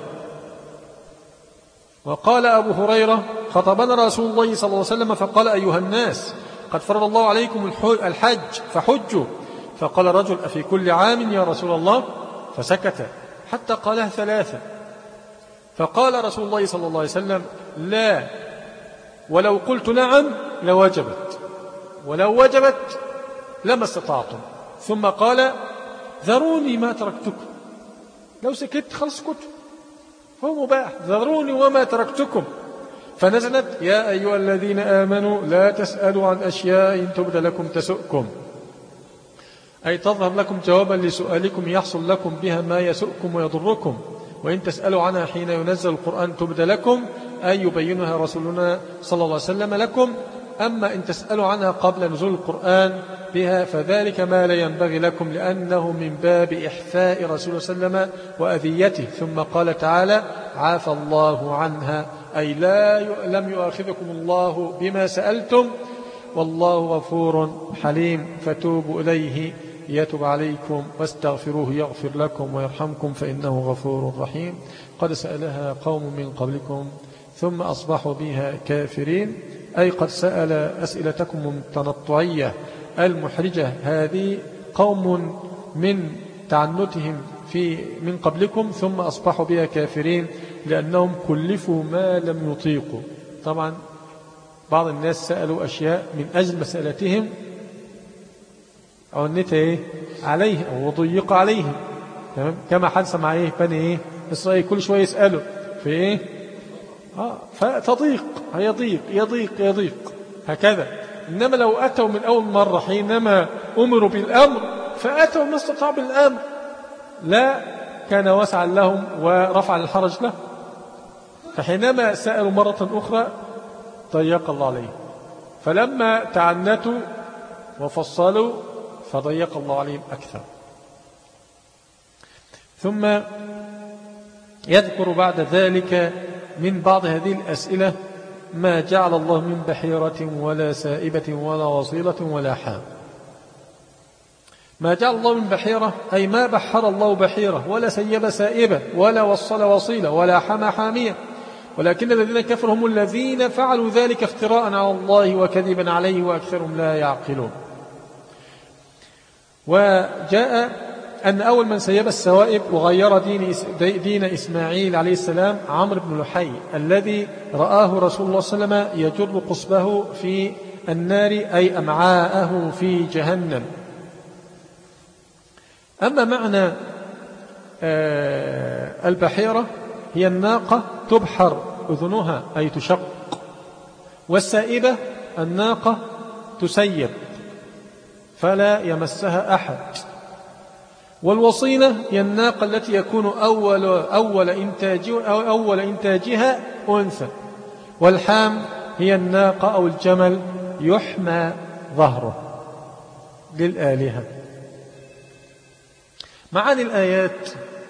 وقال أبو هريرة خطبنا رسول الله صلى الله عليه وسلم فقال أيها الناس قد فرض الله عليكم الحج فحجوا. فقال رجل أفي كل عام يا رسول الله؟ فسكت حتى قالها 3. فقال رسول الله صلى الله عليه وسلم لا، ولو قلت نعم لوجبت، ولو وجبت لما استطعتم. ثم قال ذروني ما تركتكم، لو سكت خلص سكت هو مباح، ذروني وما تركتكم. فنزلت يا أيها الذين آمنوا لا تسألوا عن أشياء إن تبد لكم تسؤكم، أي تظهر لكم جوابا لسؤالكم يحصل لكم بها ما يسؤكم ويضركم. وإن تسألوا عنها حين ينزل القرآن تبد لكم، أي يبينها رسولنا صلى الله عليه وسلم لكم، أما إن تسألوا عنها قبل نزول القرآن بها فذلك ما لا ينبغي لكم، لأنه من باب إحفاء رسول صلى الله عليه وسلم وأذيته. ثم قال تعالى عافى الله عنها، أي لم يؤاخذكم الله بما سألتم، والله غفور حليم، فتوبوا إليه يتب عليكم واستغفروه يغفر لكم ويرحمكم فإنه غفور رحيم. قد سألها قوم من قبلكم ثم أصبحوا بها كافرين، أي قد سأل أسئلتكم التنطعية المحرجة هذه قوم من تعنتهم من قبلكم ثم أصبحوا بها كافرين، لأنهم كلفوا ما لم يطيقوا. طبعا بعض الناس سألوا أشياء من أجل مسألتهم عنت عليه أو ضيق عليهم، كما حدث مع بني إسرائيل، كل شوية يسألوا في فتضيق، يضيق يضيق يضيق هكذا. إنما لو أتوا من أول مرة حينما أمروا بالأمر فأتوا ما استطاعوا بالأمر، لا كان واسعا لهم ورفع الحرج له. فحينما سألوا مرة أخرى ضيق الله عليهم، فلما تعنتوا وفصلوا فضيق الله عليهم أكثر. ثم يذكر بعد ذلك من بعض هذه الأسئلة ما جعل الله من بحيرة ولا سائبة ولا وصيلة ولا حام. ما جعل الله من بحيرة أي ما بحر الله بحيرة ولا سيب سائبة ولا وصل وصيلة ولا حمى حامية، ولكن الذين كفروا هم الذين فعلوا ذلك افتراء على الله وكذبا عليه وأكثرهم لا يعقلون. وجاء أن أول من سيب السوائب وغير دين إسماعيل عليه السلام عمرو بن لحي، الذي رآه رسول الله صلى الله عليه وسلم يجر قصبه في النار أي أمعاءه في جهنم. أما معنى البحيرة هي الناقة تبحر أذنها أي تشق، والسائبة الناقة تسيب فلا يمسها أحد، والوصيلة هي الناقة التي يكون أول إنتاجها أنثى، والحام هي الناقة أو الجمل يحمى ظهره للآلهة. معاني الآيات: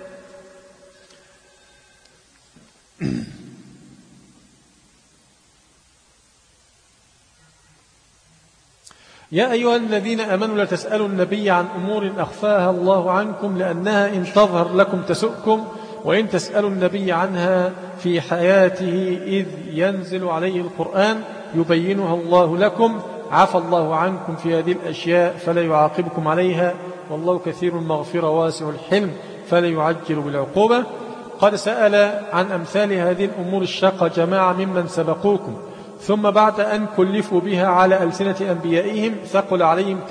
يا أيها الذين آمنوا لا تسألوا النبي عن أمور أخفاها الله عنكم لأنها إن تظهر لكم تسؤكم، وإن تسألوا النبي عنها في حياته إذ ينزل عليه القرآن يبينها الله لكم، عفى الله عنكم في هذه الأشياء فلا يعاقبكم عليها، والله كثير المغفرة واسع الحلم فلا يعجل بالعقوبة. قد سأل عن أمثال هذه الأمور الشاقة جماعة ممن سبقوكم، ثم بعد أن كلفوا بها على ألسنة أنبيائهم ثقل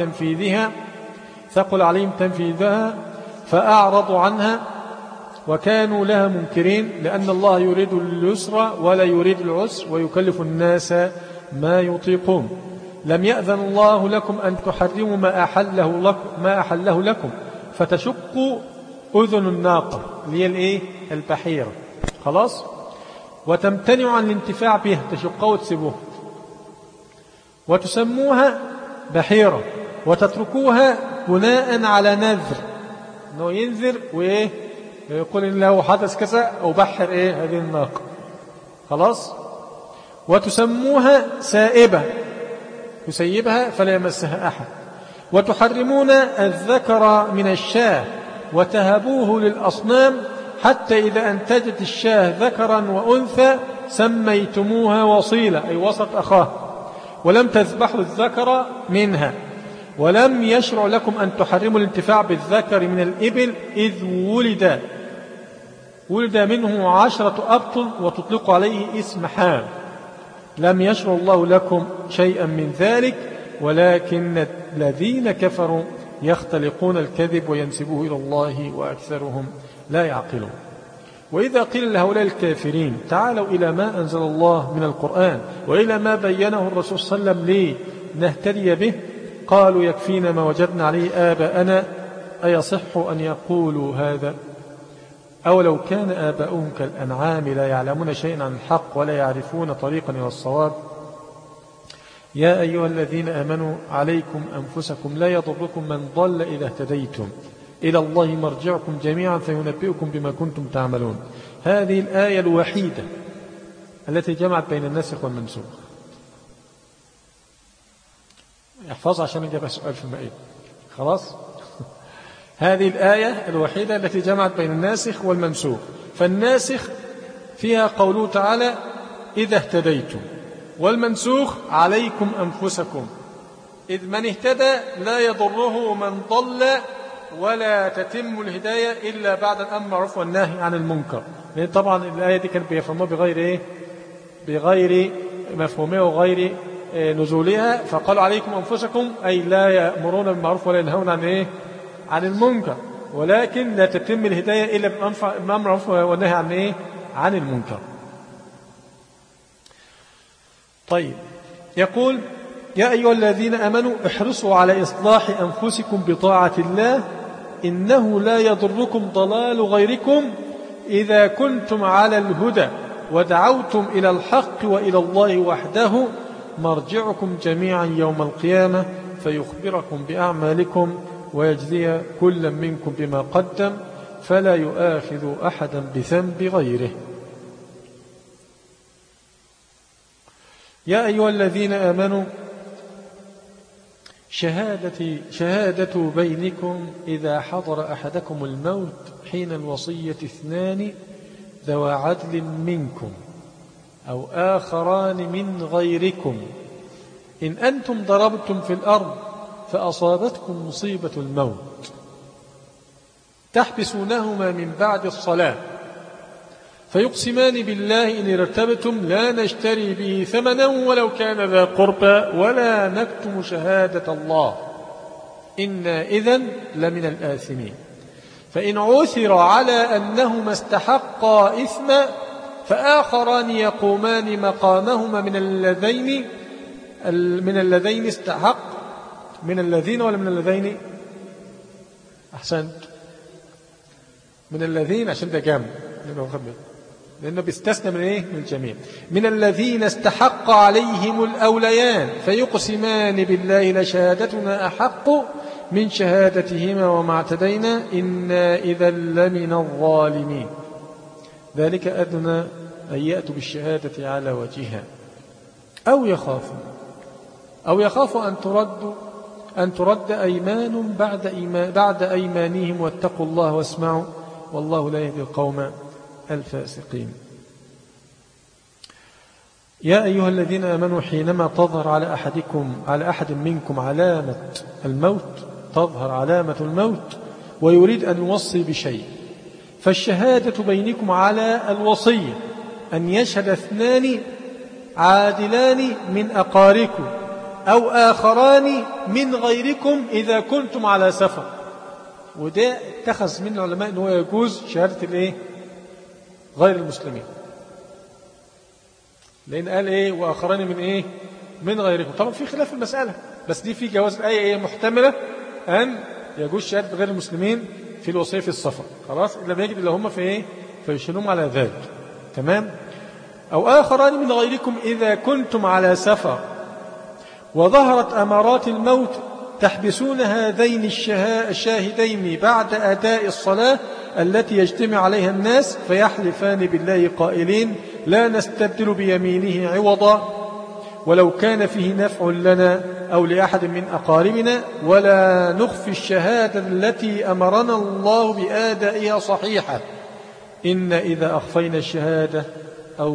عليهم تنفيذها فأعرضوا عنها وكانوا لها منكرين، لأن الله يريد اليسر ولا يريد العسر ويكلف الناس ما يطيقون. لم يأذن الله لكم أن تحرموا ما أحله لكم فتشقوا أذن الناقة اللي هي البحيرة، خلاص، وتمتنعوا عن الانتفاع بها، تشقوا وتسيبوها وتسموها بحيرة وتتركوها بناء على نذر، انه ينذر ويقول إن له حدث كذا أو بحر هذه الناقة، خلاص، وتسموها سائبة يسيبها فلا يمسها أحد، وتحرمون الذكر من الشاه وتهبوه للأصنام حتى إذا أنتجت الشاه ذكرا وأنثى سميتموها وصيلة أي وسط أخاه، ولم تذبحوا الذكر منها، ولم يشرع لكم أن تحرموا الانتفاع بالذكر من الإبل إذ ولد منه 10 أبطل وتطلق عليه اسم حام. لم يشرع الله لكم شيئا من ذلك، ولكن الذين كفروا يختلقون الكذب وينسبوه إلى الله وأكثرهم لا يعقلون. وإذا قيل لهؤلاء الكافرين تعالوا إلى ما أنزل الله من القرآن وإلى ما بينه الرسول صلى الله عليه وسلم لنهتدي به، قالوا يكفينا ما وجدنا عليه آباءنا. أيصح أن يقولوا هذا؟ أولو كان آباؤهم كالأنعام لا يعلمون شيئا عن الحق ولا يعرفون طريقا إلى الصواب. يا أيها الذين آمنوا عليكم أنفسكم لا يضركم من ضل إذا اهتديتم إلى الله مرجعكم جميعا فينبئكم بما كنتم تعملون. هذه الآية الوحيدة التي جمعت بين الناسخ والمنسوخ. احفظ عشان نجيب سؤال في المائدة. خلاص. هذه الآية الوحيدة التي جمعت بين الناسخ والمنسوخ. فالناسخ فيها قوله تعالى إذا اهتديتم، والمنسوخ عليكم أنفسكم، إذ من اهتدى لا يضره من ضل، ولا تتم الهداية إلا بعد الأمر بالمعروف والنهي عن المنكر. لأن طبعا الآية دي كانت بيفهموها بغير مفهومها وغير نزولها، فقالوا عليكم أنفسكم أي لا يأمرون بالمعروف ولا ينهون عن المنكر، ولكن لا تتم الهداية إلا بالأمر بالمعروف والنهي عن المنكر. طيب، يقول يا أيها الذين آمنوا احرصوا على إصلاح أنفسكم بطاعة الله، إنه لا يضركم ضلال غيركم إذا كنتم على الهدى ودعوتم إلى الحق وإلى الله وحده مرجعكم جميعا يوم القيامة فيخبركم بأعمالكم ويجزي كل منكم بما قدم فلا يؤاخذ أحدا بذنب غيره. يا أيها الذين آمنوا شهادة بينكم إذا حضر أحدكم الموت حين الوصية اثنان ذوى عدل منكم أو آخران من غيركم إن أنتم ضربتم في الأرض فأصابتكم مصيبة الموت تحبسونهما من بعد الصلاة فيقسمان بالله إن ارتبتم لا نشتري به ثمنا ولو كان ذا قربى ولا نكتم شهادة الله إنا إذن لمن الآثمين. فإن عثر على أنهما استحقا إثما فآخران يقومان مقامهما من اللذين استحق من الذين ولا من اللذين أحسنت من الذين عشان ده جامع لأنه بيستثنى من الجميع من الذين استحق عليهم الأوليان فيقسمان بالله لشهادتنا أحق من شهادتهما وما اعتدينا إنا إذا لمن الظالمين ذلك أدنى أن يأتوا بالشهادة على وجهها أو يخافوا أن ترد أيمان بعد أيمانهم واتقوا الله واسمعوا والله لا يهدي القوم الفاسقين. يا أيها الذين آمنوا حينما تظهر على أحد منكم علامة الموت ويريد أن يوصي بشيء فالشهادة بينكم على الوصية أن يشهد اثنان عادلان من أقاربكم أو آخران من غيركم إذا كنتم على سفر. وده اتخذ من العلماء أنه يجوز شهادة غير المسلمين لأن قال وآخران من غيركم. طبعا في خلاف المسألة بس دي في جواز الآية محتملة أن يجوز شهادة غير المسلمين في الوصية في السفر خلاص إلا ما يجد إلا هم فيشهدون على ذلك. تمام. أو آخران من غيركم إذا كنتم على سفر وظهرت أمارات الموت تحبسون هذين الشاهدين بعد أداء الصلاة التي يجتمع عليها الناس فيحلفان بالله قائلين لا نستبدل بيمينه عوضا ولو كان فيه نفع لنا أو لأحد من أقاربنا ولا نخفي الشهادة التي أمرنا الله بآدائها صحيحة إن إذا أخفينا الشهادة أو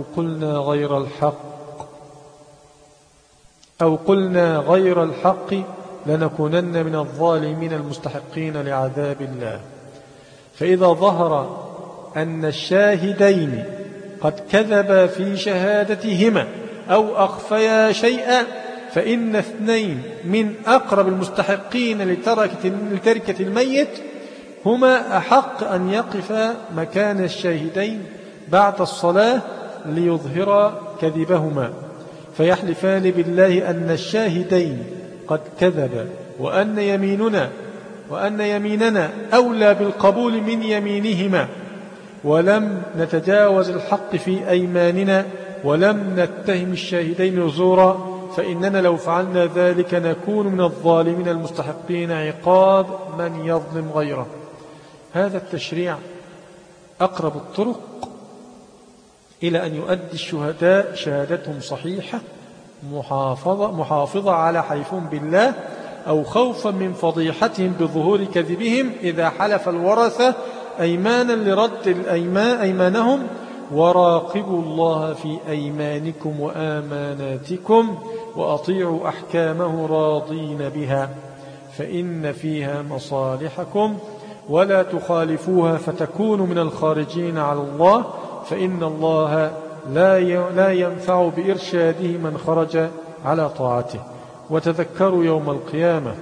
قلنا غير الحق لنكونن من الظالمين المستحقين لعذاب الله. فإذا ظهر أن الشاهدين قد كذبا في شهادتهما أو أخفيا شيئا فإن اثنين من أقرب المستحقين لتركة الميت هما أحق أن يقفا مكان الشاهدين بعد الصلاة ليظهرا كذبهما فيحلفان بالله أن الشاهدين قد كذبا وأن يميننا أولى بالقبول من يمينهما ولم نتجاوز الحق في أيماننا ولم نتهم الشاهدين زورا فإننا لو فعلنا ذلك نكون من الظالمين المستحقين عقاب من يظلم غيره. هذا التشريع أقرب الطرق إلى أن يؤدي الشهداء شهادتهم صحيحة محافظة على حلفهم بالله، أو خوفا من فضيحتهم بظهور كذبهم إذا حلف الورثة أيمانا لرد أيمانهم. وراقبوا الله في أيمانكم وآماناتكم وأطيعوا أحكامه راضين بها، فإن فيها مصالحكم، ولا تخالفوها فتكونوا من الخارجين على الله، فإن الله لا ينفع بإرشاده من خرج على طاعته. وتذكروا يوم القيامة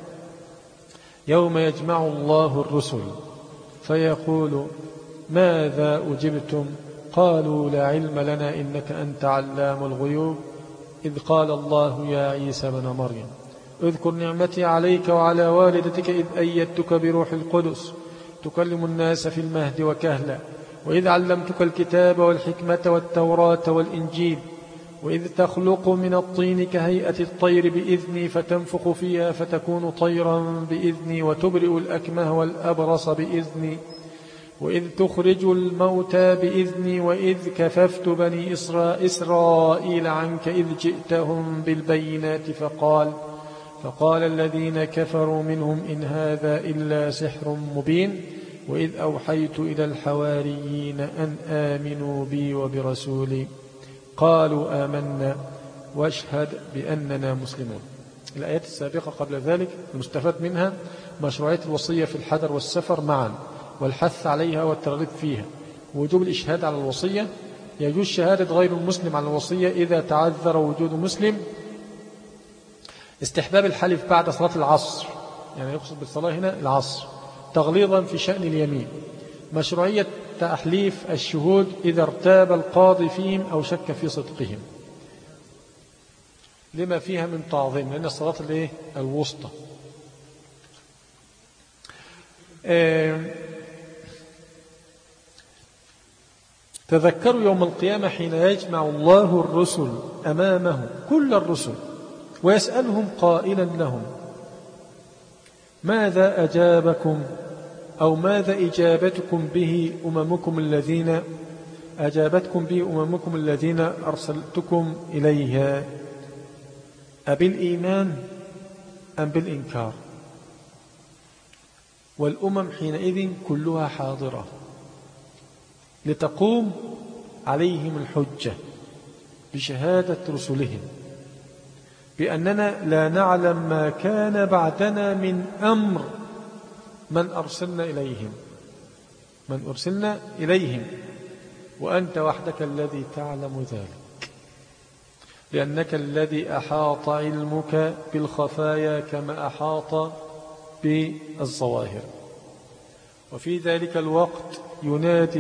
يوم يجمع الله الرسل فيقول ماذا أجبتم؟ قالوا لا علم لنا إنك أنت علام الغيوب. إذ قال الله يا عيسى بن مريم اذكر نعمتي عليك وعلى والدتك إذ أيدتك بروح القدس تكلم الناس في المهد وكهلا، وإذ علمتك الكتاب والحكمة والتوراة والإنجيل، وإذ تخلق من الطين كهيئة الطير بإذني فتنفخ فيها فتكون طيرا بإذني، وتبرئ الأكمه والأبرص بإذني، وإذ تخرج الموتى بإذني، وإذ كففت بني إسرائيل عنك إذ جئتهم بالبينات فقال الذين كفروا منهم إن هذا إلا سحر مبين، وإذ أوحيت إلى الحواريين أن آمنوا بي وبرسولي قالوا آمنا واشهد بأننا مسلمون. الآيات السابقة قبل ذلك المستفاد منها مشروعية الوصية في الحضر والسفر معا، والحث عليها والترغيب فيها، ووجوب الإشهاد على الوصية. يجوز شهادة غير المسلم على الوصية إذا تعذر وجود مسلم. استحباب الحلف بعد صلاة العصر، يعني يقصد بالصلاة هنا العصر، تغليظا في شأن اليمين. مشروعية تحليف الشهود إذا ارتاب القاضي فيهم أو شك في صدقهم لما فيها من تعظيم، لأن الصلاة الوسطى. تذكروا يوم القيامة حين يجمع الله الرسل أمامه كل الرسل ويسألهم قائلا لهم ماذا أجابكم أو ماذا إجابتكم به أممكم الذين أرسلتكم إليها، أبالإيمان أم بالإنكار؟ والأمم حينئذ كلها حاضرة لتقوم عليهم الحجة بشهادة رسلهم بأننا لا نعلم ما كان بعدنا من أمر من أرسلنا إليهم وأنت وحدك الذي تعلم ذلك، لأنك الذي أحاط علمك بالخفايا كما أحاط بالظواهر. وفي ذلك الوقت ينادي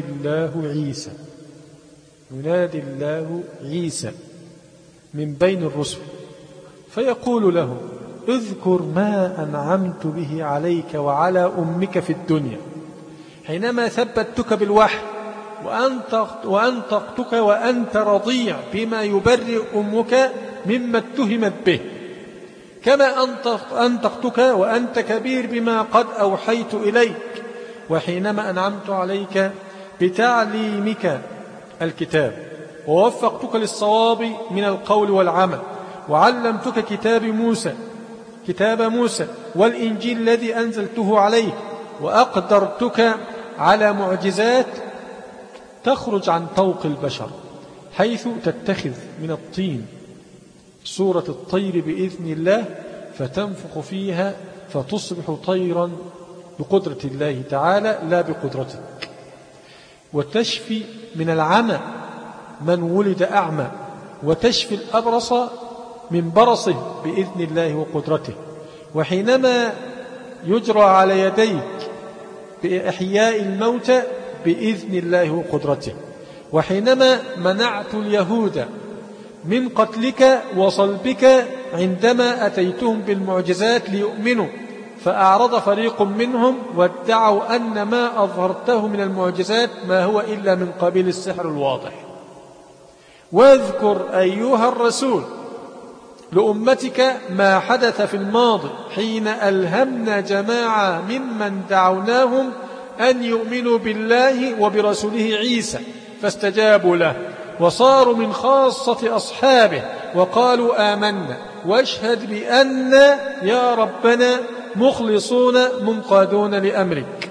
الله عيسى من بين الرسل فيقول له اذكر ما أنعمت به عليك وعلى أمك في الدنيا حينما ثبتتك بالوحي وأنطقتك وأنت رضيع بما يبرئ أمك مما اتهمت به، كما أنطقتك وأنت كبير بما قد أوحيت إليك، وحينما أنعمت عليك بتعليمك الكتاب ووفقتك للصواب من القول والعمل، وعلمتك كتاب موسى والإنجيل الذي أنزلته عليك، وأقدرتك على معجزات تخرج عن طوق البشر، حيث تتخذ من الطين صورة الطير بإذن الله فتنفخ فيها فتصبح طيرا بقدرة الله تعالى لا بقدرتك، وتشفي من العمى من ولد أعمى، وتشفي الأبرص من برصه بإذن الله وقدرته، وحينما يجرى على يديك بإحياء الموتى بإذن الله وقدرته، وحينما منعت اليهود من قتلك وصلبك عندما أتيتهم بالمعجزات ليؤمنوا فأعرض فريق منهم وادعوا أن ما أظهرته من المعجزات ما هو إلا من قبيل السحر الواضح. واذكر أيها الرسول لأمتك ما حدث في الماضي حين ألهمنا جماعة ممن دعوناهم أن يؤمنوا بالله وبرسوله عيسى فاستجابوا له وصاروا من خاصة أصحابه وقالوا آمنا واشهد بأن يا ربنا مخلصون منقادون لأمرك.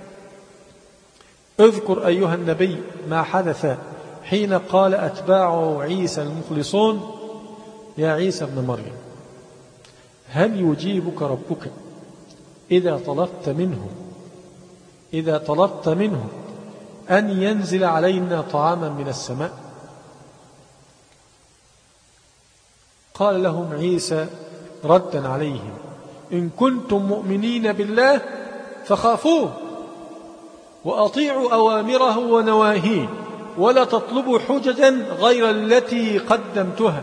اذكر أيها النبي ما حدث حين قال أتباع عيسى المخلصون يا عيسى ابن مريم هل يجيبك ربك إذا طلبت منه أن ينزل علينا طعاما من السماء؟ قال لهم عيسى ردا عليهم إن كنتم مؤمنين بالله فخافوه وأطيعوا أوامره ونواهيه ولا تطلبوا حججا غير التي قدمتها.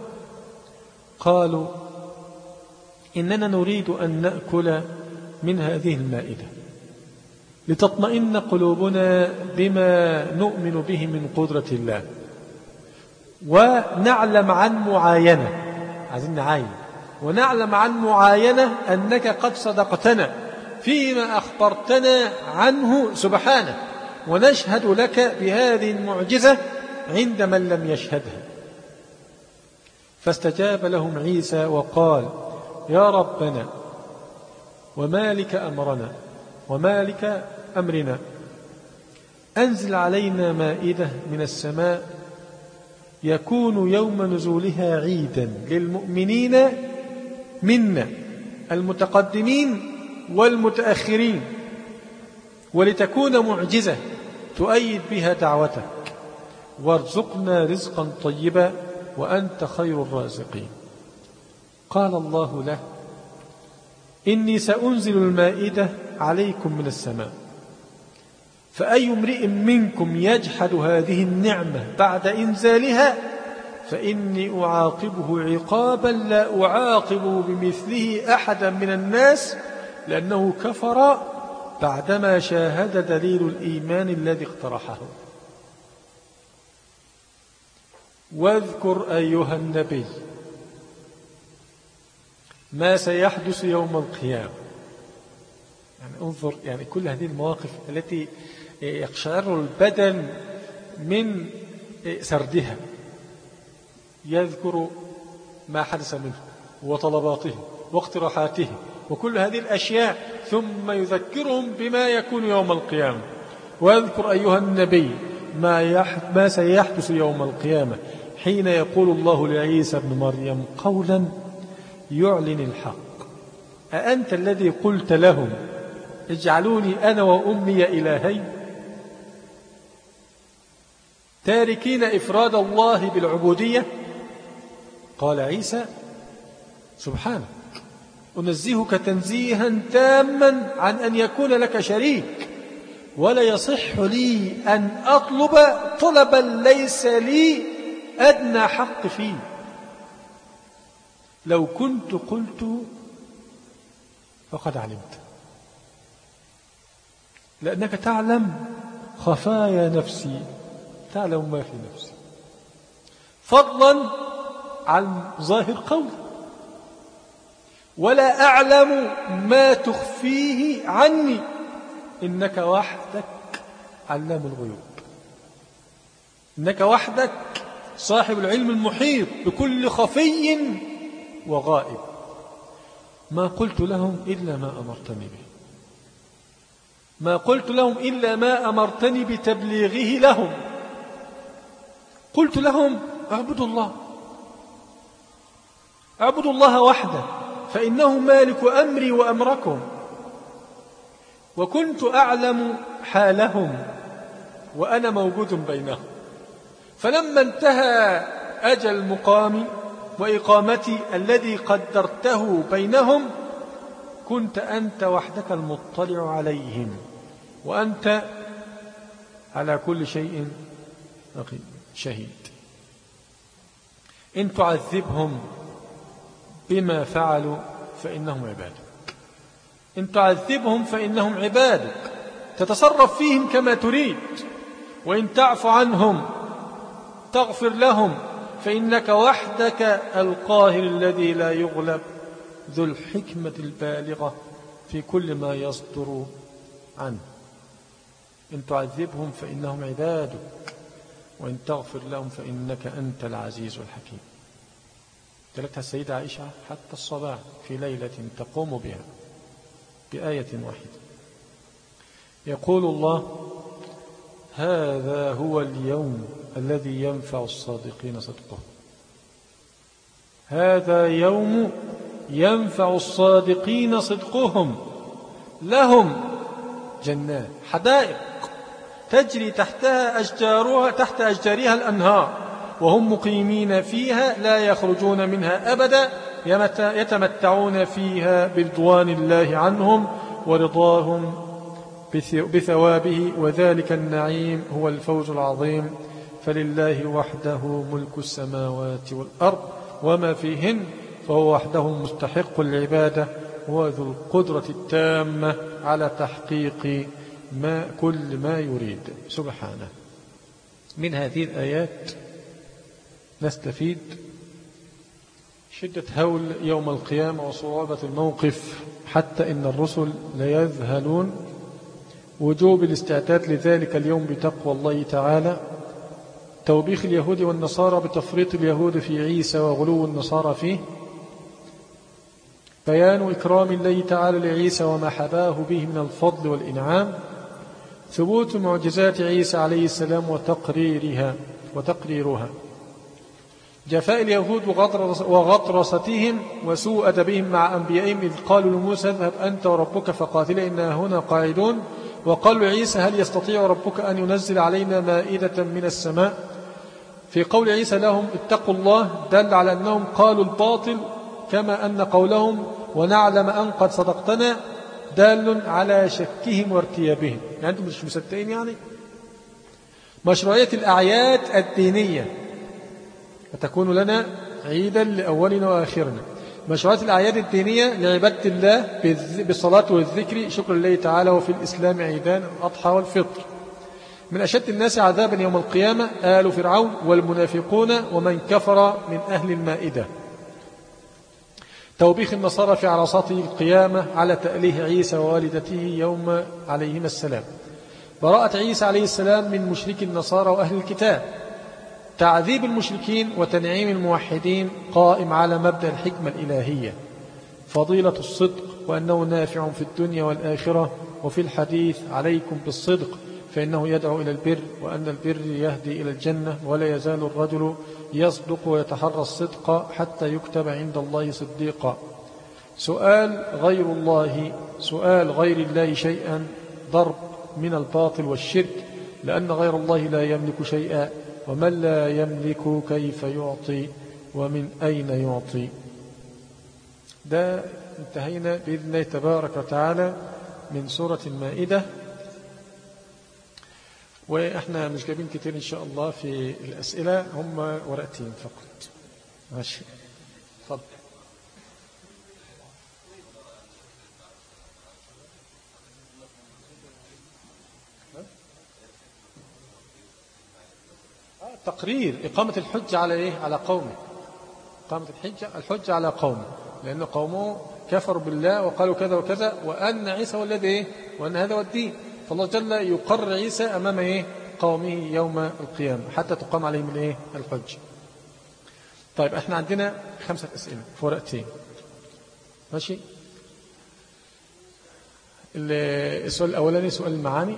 قالوا إننا نريد أن نأكل من هذه المائدة لتطمئن قلوبنا بما نؤمن به من قدرة الله ونعلم عن معاينة أنك قد صدقتنا فيما أخبرتنا عنه سبحانه ونشهد لك بهذه المعجزة عند من لم يشهدها. فاستجاب لهم عيسى وقال يا ربنا ومالك أمرنا أنزل علينا مائدة من السماء يكون يوم نزولها عيدا للمؤمنين منا المتقدمين والمتأخرين ولتكون معجزة تؤيد بها دعوتك وارزقنا رزقا طيبا وأنت خير الرازقين. قال الله له إني سأنزل المائدة عليكم من السماء فأي امرئ منكم يجحد هذه النعمة بعد إنزالها فإني أعاقبه عقابا لا أعاقب بمثله أحدا من الناس لأنه كفر بعدما شاهد دليل الإيمان الذي اقترحه. واذكر أيها النبي ما سيحدث يوم القيامة. انظر كل هذه المواقف التي يقشعر البدن من سردها. يذكر ما حدث منه وطلباته واقتراحاته وكل هذه الأشياء ثم يذكرهم بما يكون يوم القيامة. واذكر أيها النبي ما سيحدث يوم القيامة حين يقول الله لعيسى ابن مريم قولا يعلن الحق أأنت الذي قلت لهم اجعلوني أنا وأمي إلهين تاركين إفراد الله بالعبودية؟ قال عيسى سبحانك أنزهك تنزيها تاما عن أن يكون لك شريك ولا يصح لي أن أطلب طلبا ليس لي أدنى حق فيه. لو كنت قلت فقد علمت لأنك تعلم خفايا نفسي تعلم ما في نفسي فضلا عن ظاهر قولي ولا أعلم ما تخفيه عني إنك وحدك علام الغيوب إنك وحدك صاحب العلم المحيط بكل خفي وغائب. ما قلت لهم إلا ما أمرتني به ما قلت لهم إلا ما أمرتني بتبليغه لهم. قلت لهم اعبدوا الله وحده فإنه مالك أمري وأمركم. وكنت أعلم حالهم وأنا موجود بينهم فلما انتهى أجل مقامي وإقامتي الذي قدرته بينهم كنت أنت وحدك المطلع عليهم وأنت على كل شيء شهيد. إن تعذبهم بما فعلوا فإنهم عبادك إن تعذبهم فإنهم عبادك تتصرف فيهم كما تريد وإن تعف عنهم تغفر لهم فإنك وحدك القاهر الذي لا يغلب، ذو الحكمة البالغة في كل ما يصدر عنه. إن تعذبهم فإنهم عبادك، وإن تغفر لهم فإنك أنت العزيز الحكيم. تلتها السيدة عائشة حتى الصباح في ليلة تقوم بها بآية واحدة. يقول الله: هذا هو اليوم الذي ينفع الصادقين صدقهم. هذا يوم ينفع الصادقين صدقهم، لهم جنات حدائق تجري تحت أشجارها الأنهار، وهم مقيمين فيها لا يخرجون منها أبدا، يتمتعون فيها برضوان الله عنهم ورضاهم بثوابه، وذلك النعيم هو الفوز العظيم. فلله وحده ملك السماوات والأرض وما فيهن، فهو وحده مستحق العبادة، هو ذو القدرة التامة على تحقيق كل ما يريد سبحانه. من هذه الآيات نستفيد شدة هول يوم القيامة وصعوبة الموقف، حتى إن الرسل ليذهلون وجوب الاستعداد لذلك اليوم بتقوى الله تعالى، توبيخ اليهود والنصارى بتفريط اليهود في عيسى وغلو النصارى فيه، بيان إكرام الله تعالى لعيسى وما حباه به من الفضل والإنعام، ثبوت معجزات عيسى عليه السلام وتقريرها، جفاء اليهود وغطرستهم وسوء أدبهم مع أنبيائهم، إذ قالوا لموسى: اذهب أنت وربك فقاتلا إنا هنا قاعدون، وقالوا عيسى: هل يستطيع ربك أن ينزل علينا مائدة من السماء؟ في قول عيسى لهم اتقوا الله دل على أنهم قالوا الباطل، كما أن قولهم ونعلم أن قد صدقتنا دال على شكهم وارتيابهم. يعني أنتم مش مصدقين؟ يعني مشروعية الأعياد الدينية وتكون لنا عيدا لأولنا وآخرنا. مشروعات الأعياد الدينية لعبادة الله بالصلاة والذكر شكر الله تعالى، وفي الإسلام عيدان الأضحى والفطر. من أشد الناس عذابا يوم القيامة آل فرعون والمنافقون ومن كفر من أهل المائدة. توبيخ النصارى في عرصات القيامة على تأليه عيسى ووالدته يوم عليهما السلام. براءة عيسى عليه السلام من مشرك النصارى وأهل الكتاب. تعذيب المشركين وتنعيم الموحدين قائم على مبدأ الحكمة الإلهية. فضيلة الصدق وأنه نافع في الدنيا والآخرة. وفي الحديث: عليكم بالصدق فإنه يدعو إلى البر، وأن البر يهدي إلى الجنة، ولا يزال الرجل يصدق ويتحرى الصدق حتى يكتب عند الله صديقا. سؤال غير الله شيئا ضرب من الباطل والشرك، لأن غير الله لا يملك شيئا، ومن لا يملك كيف يعطي ومن أين يعطي. ده انتهينا بإذن الله تبارك وتعالى من سورة المائدة، وإحنا مش جايبين كتير إن شاء الله في الأسئلة، هم ورقتين فقط. ماشي، اتفضل. تقرير إقامة الحجة على إيه؟ على قومه. إقامة الحجة على قومه، لأن قومه كفروا بالله وقالوا كذا وكذا، وأن عيسى هو الذي إيه؟ وأن هذا هو الدين. فالله جل يقرر عيسى أمام إيه؟ قومه يوم القيامة حتى تقام عليهم الإيه؟ الحجة. طيب احنا عندنا 5 أسئلة في ورقتين. ماشي. السؤال الأولاني سؤال المعاني،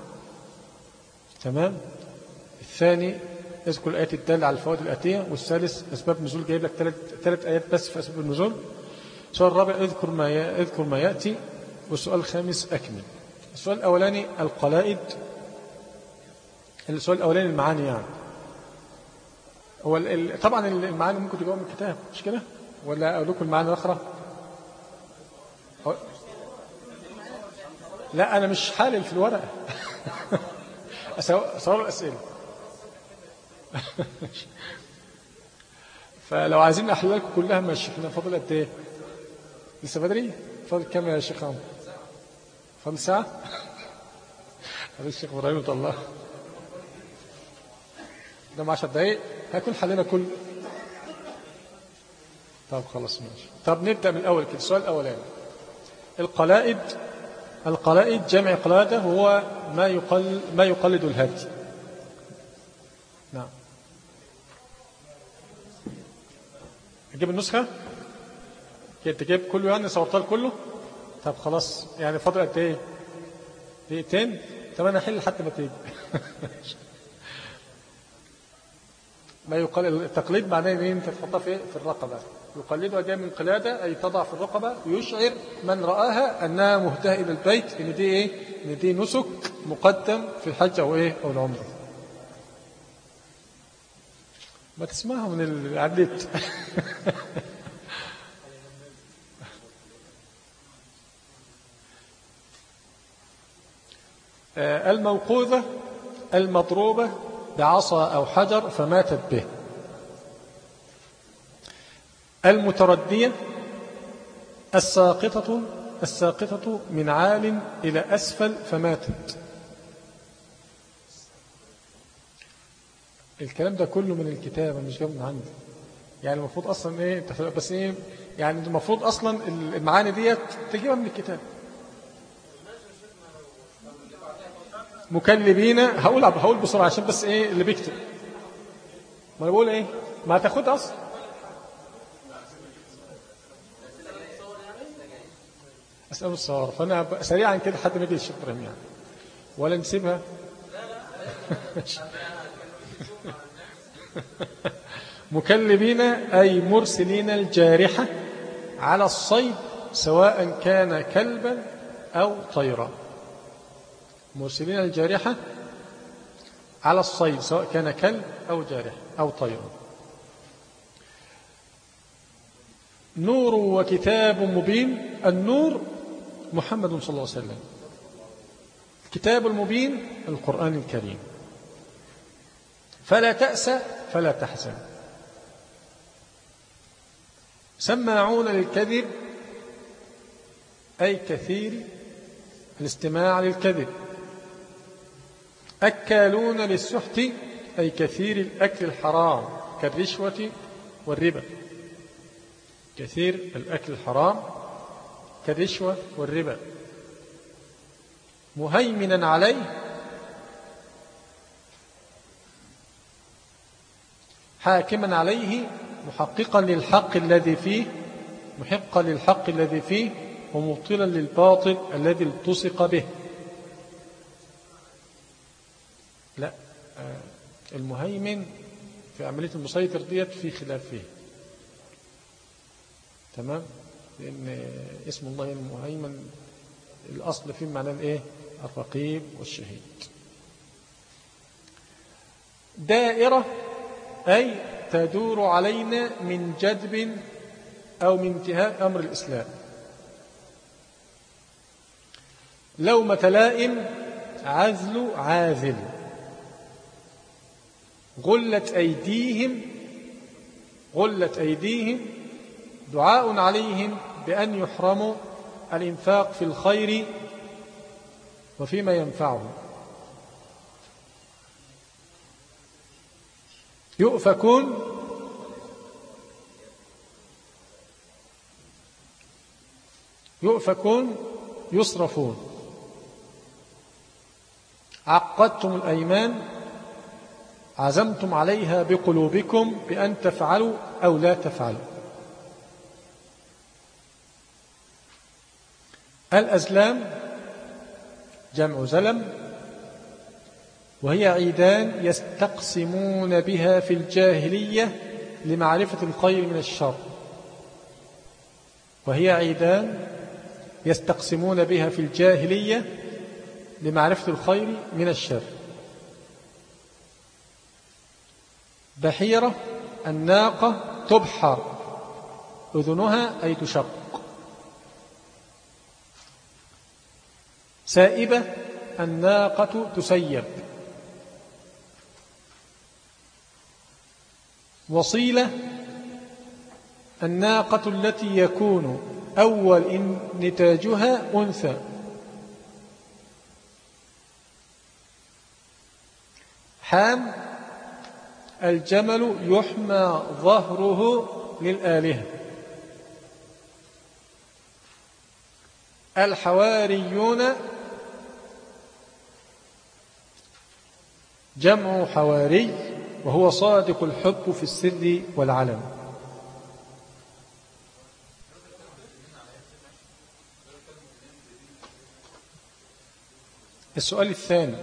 تمام. الثاني اذكر الآيات الدالة على الفوائد الآتية، والثالث أسباب النزول، جايب لك 3 آيات بس في أسباب النزول. السؤال الرابع اذكر ما يأتي، والسؤال الخامس أكمل. السؤال الأولاني القلائد. السؤال الأولاني المعاني، يعني هو طبعا المعاني ممكن تجاوب من الكتاب، مش كده؟ ولا أقول لكم المعاني الأخرى؟ لا أنا مش حالل في الورقة. أصور الأسئلة. فلو عايزين أحلل لكم كلها ماشي. احنا فاضل قد إيه؟ لسه بدري؟ فاضل كم يا شيخ عمرو؟ فاضل ساعة؟ هذا الشيخ إبراهيم الله ده 10 دقايق هيكون حلنا كل طب خلاص ماشي. طب نبدأ من الأول كده. السؤال الأولاني، القلائد جمع قلادة هو ما يقلد الهدي. نعم. أجيب النسخة تجيب كله يعني صورتها كله. طب خلاص يعني فاضل قد ايه؟ دقيقتين. طب انا احل حتى ما تيجي. ما يقال التقليد معناه ان انت تحطها في الرقبه. يقلدها جاء من قلاده اي تضع في الرقبه ويشعر من راها انها مهتهه الى البيت ان دي ايه؟ ان دي نسك مقدم في الحج او ايه او العمره. ما تسمعها من العديد. الموقوذة المضروبة بعصا أو حجر فماتت به. المتردية الساقطة من عال إلى أسفل فماتت. الكلام ده كله من الكتاب مش جاي من عندي. يعني المفروض أصلا إيه بس إيه يعني المفروض أصلا المعاني ديت تجيبها من الكتاب. مكلبين هقول بسرعة عشان بس ايه اللي بيكتب. ما انا بقول ايه ما هتاخد اصلا. اسأل الصور فانا سريعا كده حد ما يجي الشيخ ابراهيم يعني ولا نسيبها. مكلبين اي مرسلين الجارحة على الصيد سواء كان كلبا او طيرا. مرسلين الجارحة على الصيد سواء كان كلب أو جارح أو طير. نور وكتاب مبين. النور محمد صلى الله عليه وسلم. الكتاب المبين القرآن الكريم. فلا تأس فلا تحزن. سماعون للكذب أي كثير الاستماع للكذب. أكالون للسحت أي كثير الأكل الحرام كالرشوة والربا. كثير الأكل الحرام كالرشوة والربا. مهيمنا عليه حاكما عليه محققا للحق الذي فيه محقا للحق الذي فيه ومبطلا للباطل الذي التصق به. لا المهيمن في عملية المسيطر ديت في خلاف فيه. تمام. لأن اسم الله المهيمن الأصل فيه معناه الايه الرقيب والشهيد. دائرة أي تدور علينا من جدب أو من انتهاء أمر الإسلام. لومة لائم عزل عازل. غلت أيديهم دعاء عليهم بأن يحرموا الإنفاق في الخير وفيما ينفعهم. يؤفكون يصرفون. عقدتم الأيمان عزمتم عليها بقلوبكم بأن تفعلوا أو لا تفعلوا. الأزلام جمع زلم وهي عيدان يستقسمون بها في الجاهلية لمعرفة الخير من الشر. وهي عيدان يستقسمون بها في الجاهلية لمعرفة الخير من الشر. بحيرة الناقة تبحر أذنها أي تشق. سائبة الناقة تسيب. وصيلة الناقة التي يكون أول نتاجها أنثى. حام الجمل يحمى ظهره للآلهة. الحواريون جمع حواري، وهو صادق الحب في السر والعلن. السؤال الثاني: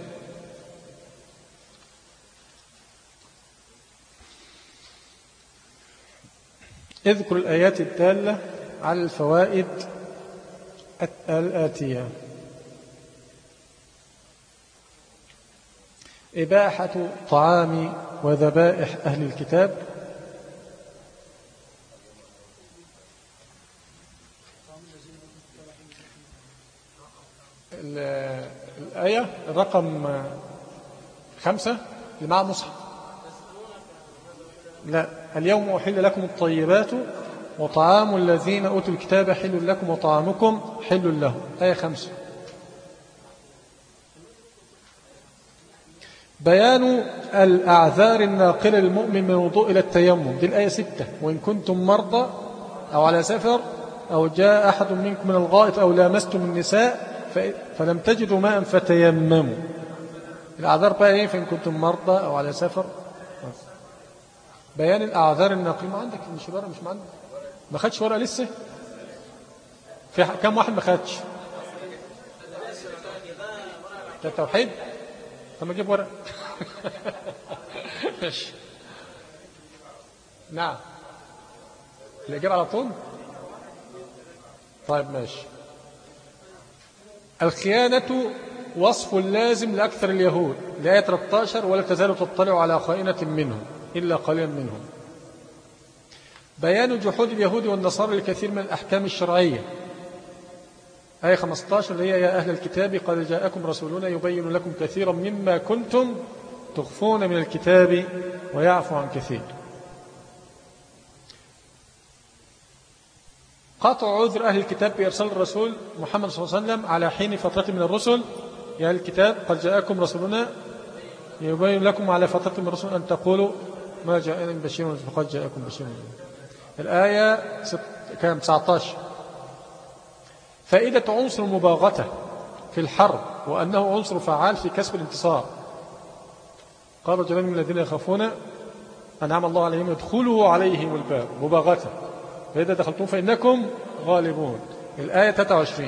اذكر الآيات الدالة على الفوائد الآتية. إباحة طعام وذبائح أهل الكتاب. الآية رقم 5 اللي مع مصحف. لا، اليوم أحل لكم الطيبات وطعام الذين أوتوا الكتاب حل لكم وطعامكم حل لهم. آية 5. بيان الأعذار الناقلة للمؤمن من الوضوء إلى التيمم، دي الآية 6. وإن كنتم مرضى أو على سفر أو جاء أحد منكم من الغائط أو لامستم النساء فلم تجدوا ماء فتيمموا. الأعذار بقى إيه؟ فإن كنتم مرضى أو على سفر. بيان الأعذار الناقلة. ما عندك مش ورقة؟ مش عندك؟ ما خدش ورقة لسه؟ في كم واحد ما خدش؟ ده التوحيد؟ طب ما اجيب ورقة. ماشي. نعم، الإجابة على طول. طيب ماشي. الخيانة وصف لازم لأكثر اليهود، الآية 13: ولا تزال تطلع على خائنة منهم إلا قليلا منهم. بيان جحود اليهود والنصارى لكثير من الأحكام الشرعية، آية 15 اللي هي: يا أهل الكتاب قد جاءكم رسولنا يبين لكم كثيرا مما كنتم تخفون من الكتاب ويعفو عن كثير. قطع عذر أهل الكتاب بإرسال الرسول محمد صلى الله عليه وسلم على حين فترة من الرسل. يا أهل الكتاب قد جاءكم رسولنا يبين لكم على فترة من الرسل أن تقولوا ما جاءنا من بشير فقد جاءكم بشير. الآية 19. فائدة عنصر المباغتة في الحرب وأنه عنصر فعال في كسب الانتصار. قال رجلان من الذين يخافون أنعم الله عليهم ادخلوا عليهم الباب مباغتة فإذا دخلتم فإنكم غالبون. الآية 23.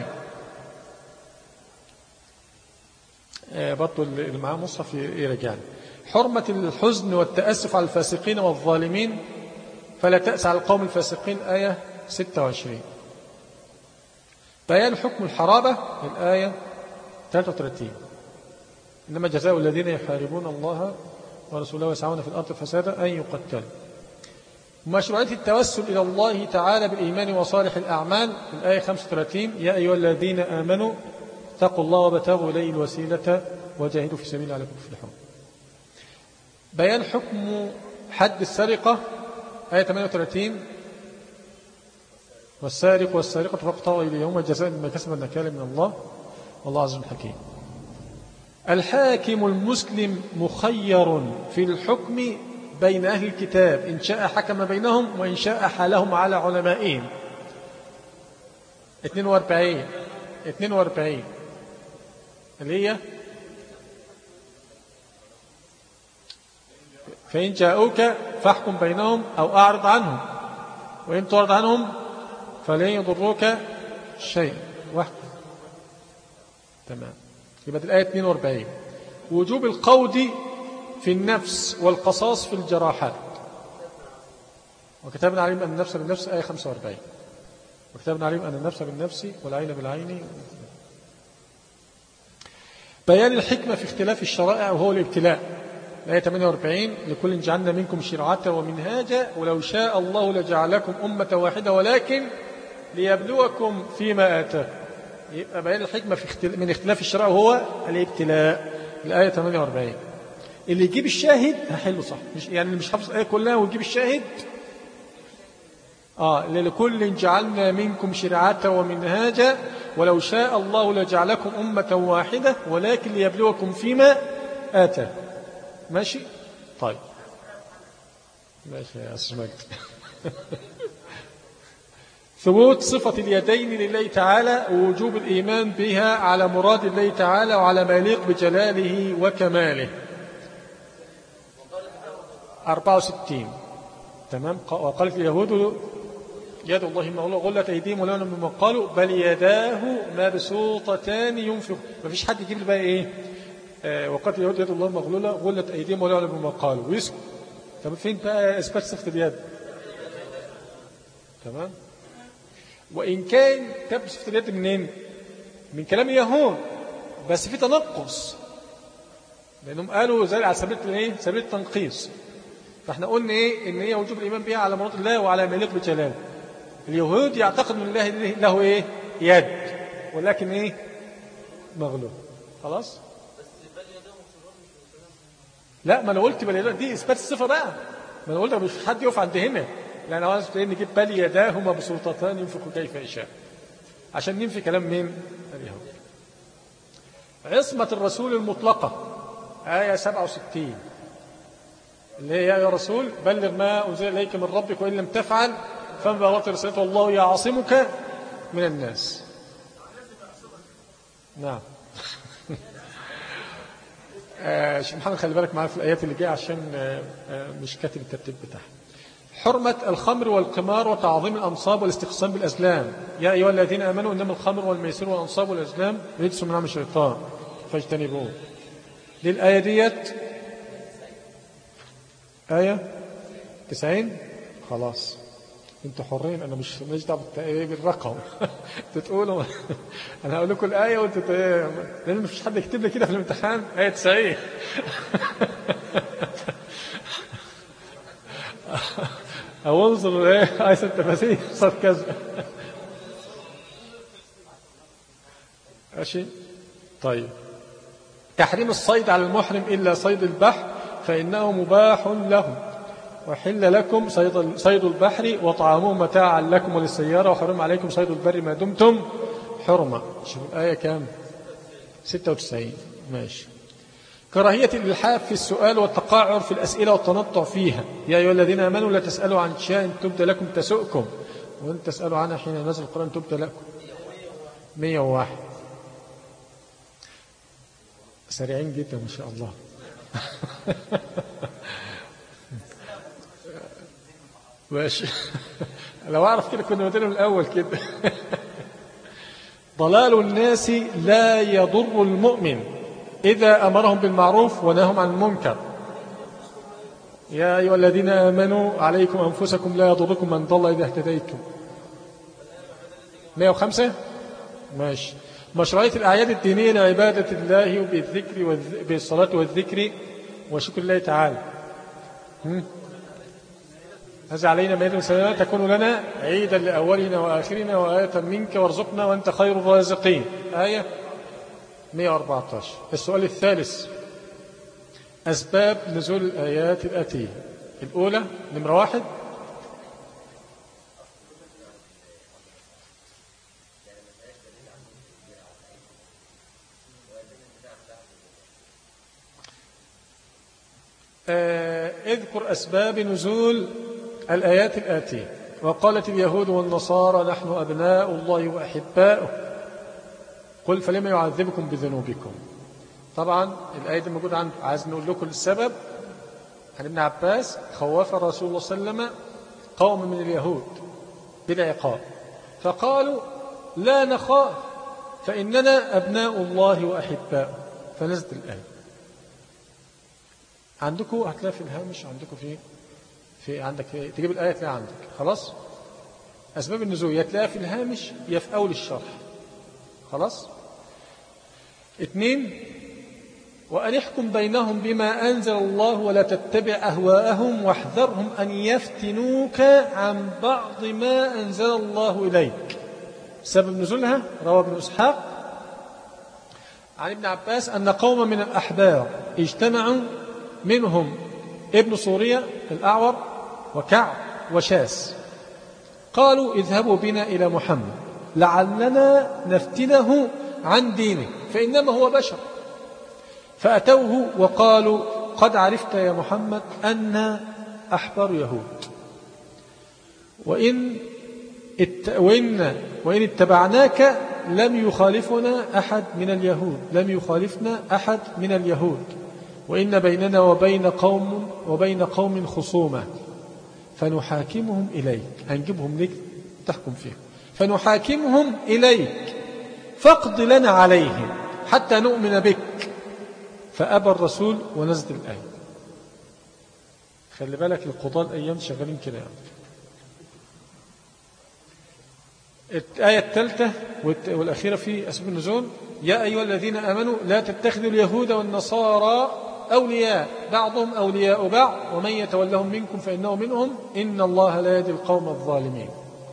برضو اللي معاه مصحف يرجعني. حرمة الحزن والتأسف على الفاسقين والظالمين فلا تأس على القوم الفاسقين، آية 26. بيان حكم الحرابة، الآية 33. إنما جزاء الذين يحاربون الله ورسوله ويسعون في الأرض فسادا أن يقتلوا. مشروعية التوسل إلى الله تعالى بالإيمان وصالح الأعمال، الآية 35: يا أيها الذين آمنوا اتقوا الله وابتغوا إليه الوسيلة وجاهدوا في سبيل لعلكم تفلحون. بيان حكم حد السرقة، آية 38: والسارق والسارقة فاقطعوا أيديهما جزاء بما كسبا نكالا من الله والله عزيز حكيم. الحاكم المسلم مخير في الحكم بين أهل الكتاب إن شاء حكم بينهم وإن شاء حالهم على علمائهم. 42 اللي هي: فإن جاءوك فاحكم بينهم أو أعرض عنهم وإن تعرض عنهم فلن يضروك شيء واحكم. تمام. يبقى الآية 42. وجوب القود في النفس والقصاص في الجراحات. وكتبنا عليهم أن النفس بالنفس، آية 45. وكتبنا عليهم أن النفس بالنفس والعين بالعين. بيان الحكمة في اختلاف الشرائع وهو الابتلاء، الآية 48: لكل جعلنا منكم شرعة ومنهاجا ولو شاء الله لجعلكم أمة واحدة ولكن ليبلوكم فيما آتاكم. يبقى بيان الحكمة من اختلاف الشرائع وهو الابتلاء، الآية 48. اللي يجيب الشاهد هحله صح، مش يعني اللي مش حافظ الآية كلها ويجيب الشاهد. لكل جعلنا منكم شرعة ومنهاجا ولو شاء الله لجعلكم أمة واحدة ولكن ليبلوكم فيما آتاكم. ماشي؟ طيب ماشي يا أستاذ مجد. ثبوت صفة اليدين لله تعالى ووجوب الإيمان بها على مراد الله تعالى وعلى ما يليق بجلاله وكماله. 64 تمام. وقالت اليهود يد الله مغلولة غلت أيديهم ولهم مما قالوا بل يداه مبسوطتان ينفق. ما فيش حد يجيب لي بقى إيه وقالت اليهود يد الله مغلولة غلت أيديهم ولهم مما قالوا ويسكت. طب فين بقى إثبات صفة اليد؟ تمام. وإن كان تبدو صفة اليد منين؟ من كلام اليهود، بس في تنقص لأنهم قالوا زي على سبيل الايه؟ سبيل التنقيص. فاحنا قلنا ايه؟ ان هي وجوب الايمان بها على مراد الله وعلى ما يليق بجلاله. اليهود يعتقد ان الله له ايه؟ يد، ولكن ايه؟ مغلوب. خلاص؟ لا، ما انا قلت بل دي اثبات الصفه بقى. ما انا قلت مش حد يقف عند هنا، لان عاوز نجيب بل يداه مبسوطتان ينفق كيف يشاء عشان ننفي كلام مين؟ اليهود. عصمة الرسول المطلقة آية 67 اللي هي يا رسول بلغ ما أنزل إليك من ربك وإن لم تفعل فما بلغت رسالته والله يعصمك من الناس. نعم. شيخ محمد خلي بالك معايا في الآيات اللي جايه عشان مش كاتب الترتيب بتاعها. حرمة الخمر والقمار وتعظيم الأنصاب والاستقسام بالأزلام. يا أيها الذين آمنوا إنما الخمر والميسر والأنصاب والأزلام رجس من عمل الشيطان فاجتنبوه. للآية ديت آية 90. خلاص انتوا حرين، أنا مش دعوة بالرقم. تقولوا أنا هقول لكم الآية وانتوا لأن مفيش حد يكتب لي كده في الامتحان آية 90. أو انظر آية التفاسير صار كذا. ماشي. طيب. تحريم الصيد على المحرم إلا صيد البحر فإنه مباح له، وحل لكم صيد البحر وطعامه متاعا لكم وللسيارة، وحرم عليكم صيد البر ما دمتم حرمة. شوف الآية كام؟ 96. ماشي. كراهية الإلحاف في السؤال والتقاعر في الأسئلة والتنطع فيها. يا أيها الذين آمنوا لا تسألوا عن شيء تبدى لكم تسؤكم وإن تسألوا عنها حين نزل القرآن تبدى لكم. 101. سريعين جدا ما شاء الله. ماشي. لو أعرف كده كنا بدأنا من الأول كده. ضلال الناس لا يضر المؤمن إذا أمرهم بالمعروف ونههم عن المنكر. يا أيها الذين آمنوا عليكم أنفسكم لا يضركم من ضل إذا اهتديتم. 105. ماشي. مشروعية الأعياد الدينية لعبادة الله بالذكر بالصلاة والذكر وشكر الله تعالى. هذا علينا بيد سنة تكون لنا عيدا لأولنا وآخرنا وآية منك وارزقنا وأنت خير الرازقين. آية 114. السؤال الثالث: أسباب نزول الآيات الآتية. الأولى نمرة 1: اذكر أسباب نزول الآيات الآتية. وقالت اليهود والنصارى نحن أبناء الله وأحباؤه قل فلما يعذبكم بذنوبكم. طبعا الآية دي موجودة عنده. عايز نقول لكم السبب. عن ابن عباس: خوف الرسول الله صلى الله عليه وسلم قوم من اليهود بالعقاب فقالوا لا نخاف فإننا أبناء الله وأحباؤه فنزلت الآية. عندكم هتلاقي في الهامش عندكم في عندك تجيب الآية تلاقي عندك. خلاص. أسباب النزول يتلاقي في الهامش يا في أول الشرح. خلاص. 2: وأن يحكم بينهم بما أنزل الله ولا تتبع أهواءهم واحذرهم أن يفتنوك عن بعض ما أنزل الله إليك. سبب نزولها روى ابن إسحاق عن ابن عباس أن قوم من الأحبار اجتمعوا منهم ابن سوريا الأعور وكعب وشاس قالوا اذهبوا بنا إلى محمد لعلنا نفتنه عن دينه فإنما هو بشر. فأتوه وقالوا قد عرفت يا محمد أن أحبار يهود وإن وإن اتبعناك لم يخالفنا أحد من اليهود، لم يخالفنا أحد من اليهود، وإن بيننا وبين قوم خصومة فنحاكمهم إليك، هنجيبهم لك تحكم فيهم، فنحاكمهم إليك فاقض لنا عليهم حتى نؤمن بك. فأبى الرسول ونزل الآية. خلي بالك القضاء الأيام شغالين كده يعني. الآية الثالثة والأخيرة في أسباب النزول: يا أيها الذين آمنوا لا تتخذوا اليهود والنصارى أولياء بعضهم أولياء بعض ومن يتولهم منكم فإنه منهم إن الله لا يهدي القوم الظالمين.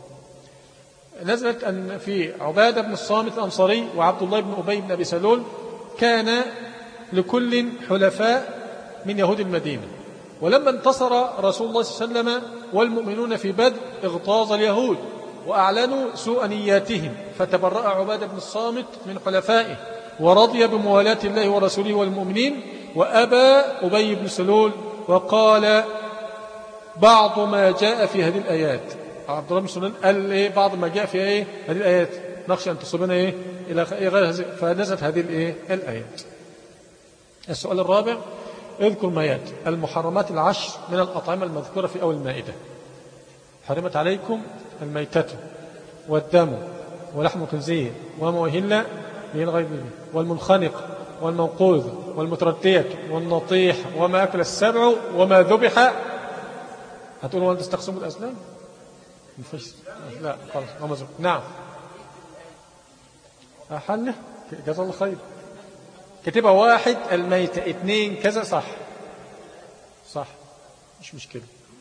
نزلت أن في عبادة بن الصامت الأنصاري وعبد الله بن أبي بن أبي سلول كان لكل حلفاء من يهود المدينة، ولما انتصر رسول الله صلى الله عليه وسلم والمؤمنون في بدر اغتاظ اليهود وأعلنوا سوء نياتهم، فتبرأ عبادة بن الصامت من حلفائه ورضي بموالاة الله ورسوله والمؤمنين، وأبى أبي بن سلول وقال بعض ما جاء في هذه الآيات. عبد الله بن سلول قال إيه بعض ما جاء في إيه هذه الآيات، نخشى أن تصيبنا إيه إلى غير هذه، فنزلت هذه الإيه الآيات. السؤال الرابع: اذكر ما يأتي المحرمات العشر من الأطعمة المذكورة في أول المائدة. حرمت عليكم الميتة والدم ولحم الخنزير وما أهل به غير الله والمنخنق والموقوذ والمتردية والنطيح وما أكل السبع وما ذبح. هتقولوا أنت تستقسموا الأزلام؟ لا خلاص. نعم أحله جزا الله خير. كتبها واحد الميتة، اثنين كذا، صح مش مشكلة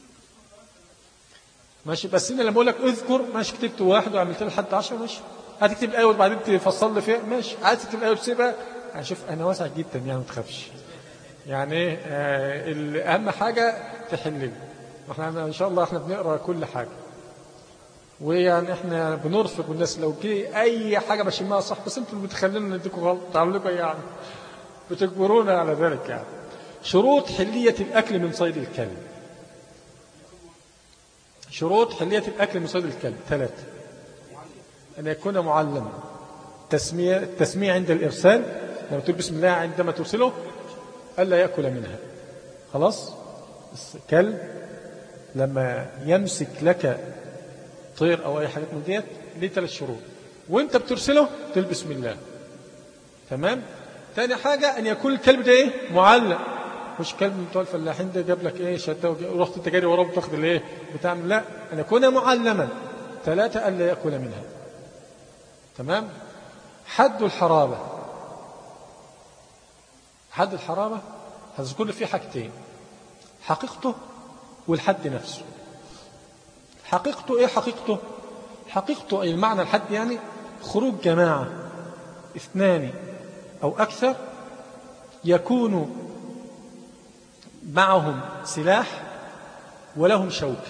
ماشي. بس أنا لما أقول لك اذكر ماشي، كتبت واحد وعملت لحد 10 ماشي. هتكتب الآية وبعدين تفصل لي فيها ماشي، عايز تكتب الآية وتسيبها. هشوف أنا واسع جدا يعني ما تخافش يعني. أهم حاجة تحل لي. احنا إن شاء الله احنا بنقرأ كل حاجة، ويعني احنا بنرفق الناس لو جه أي حاجة بشمها صح، بس انتوا اللي بتخلينا نديكم غلط، تعملوا لكم يعني بتجبرونا على ذلك يعني. شروط حلية الأكل من صيد الكلب. شروط حلية الأكل من صيد الكلب 3: أن يكون معلما، التسمية عند الإرسال، لما تقول بسم الله عندما ترسله، ألا يأكل منها. خلاص. الكلب لما يمسك لك طير أو أي حاجة من ديت ليه 3 شروط، وانت بترسله تقول بسم الله. تمام. تاني حاجة أن يكون الكلب ده إيه معلم، مش كلب من بتوع الفلاحين ده جاب لك إيه شتى ورحت انت جاري وراه بتاخد الإيه بتعمل، لا، أن يكون معلما. 3: ألا يأكل منها. تمام. حد الحرابة. حد الحرابة هذكر فيه حاجتين: حقيقته والحد نفسه. حقيقته إيه؟ حقيقته أي المعنى الحد يعني خروج جماعة 2 أو أكثر يكون معهم سلاح ولهم شوكة.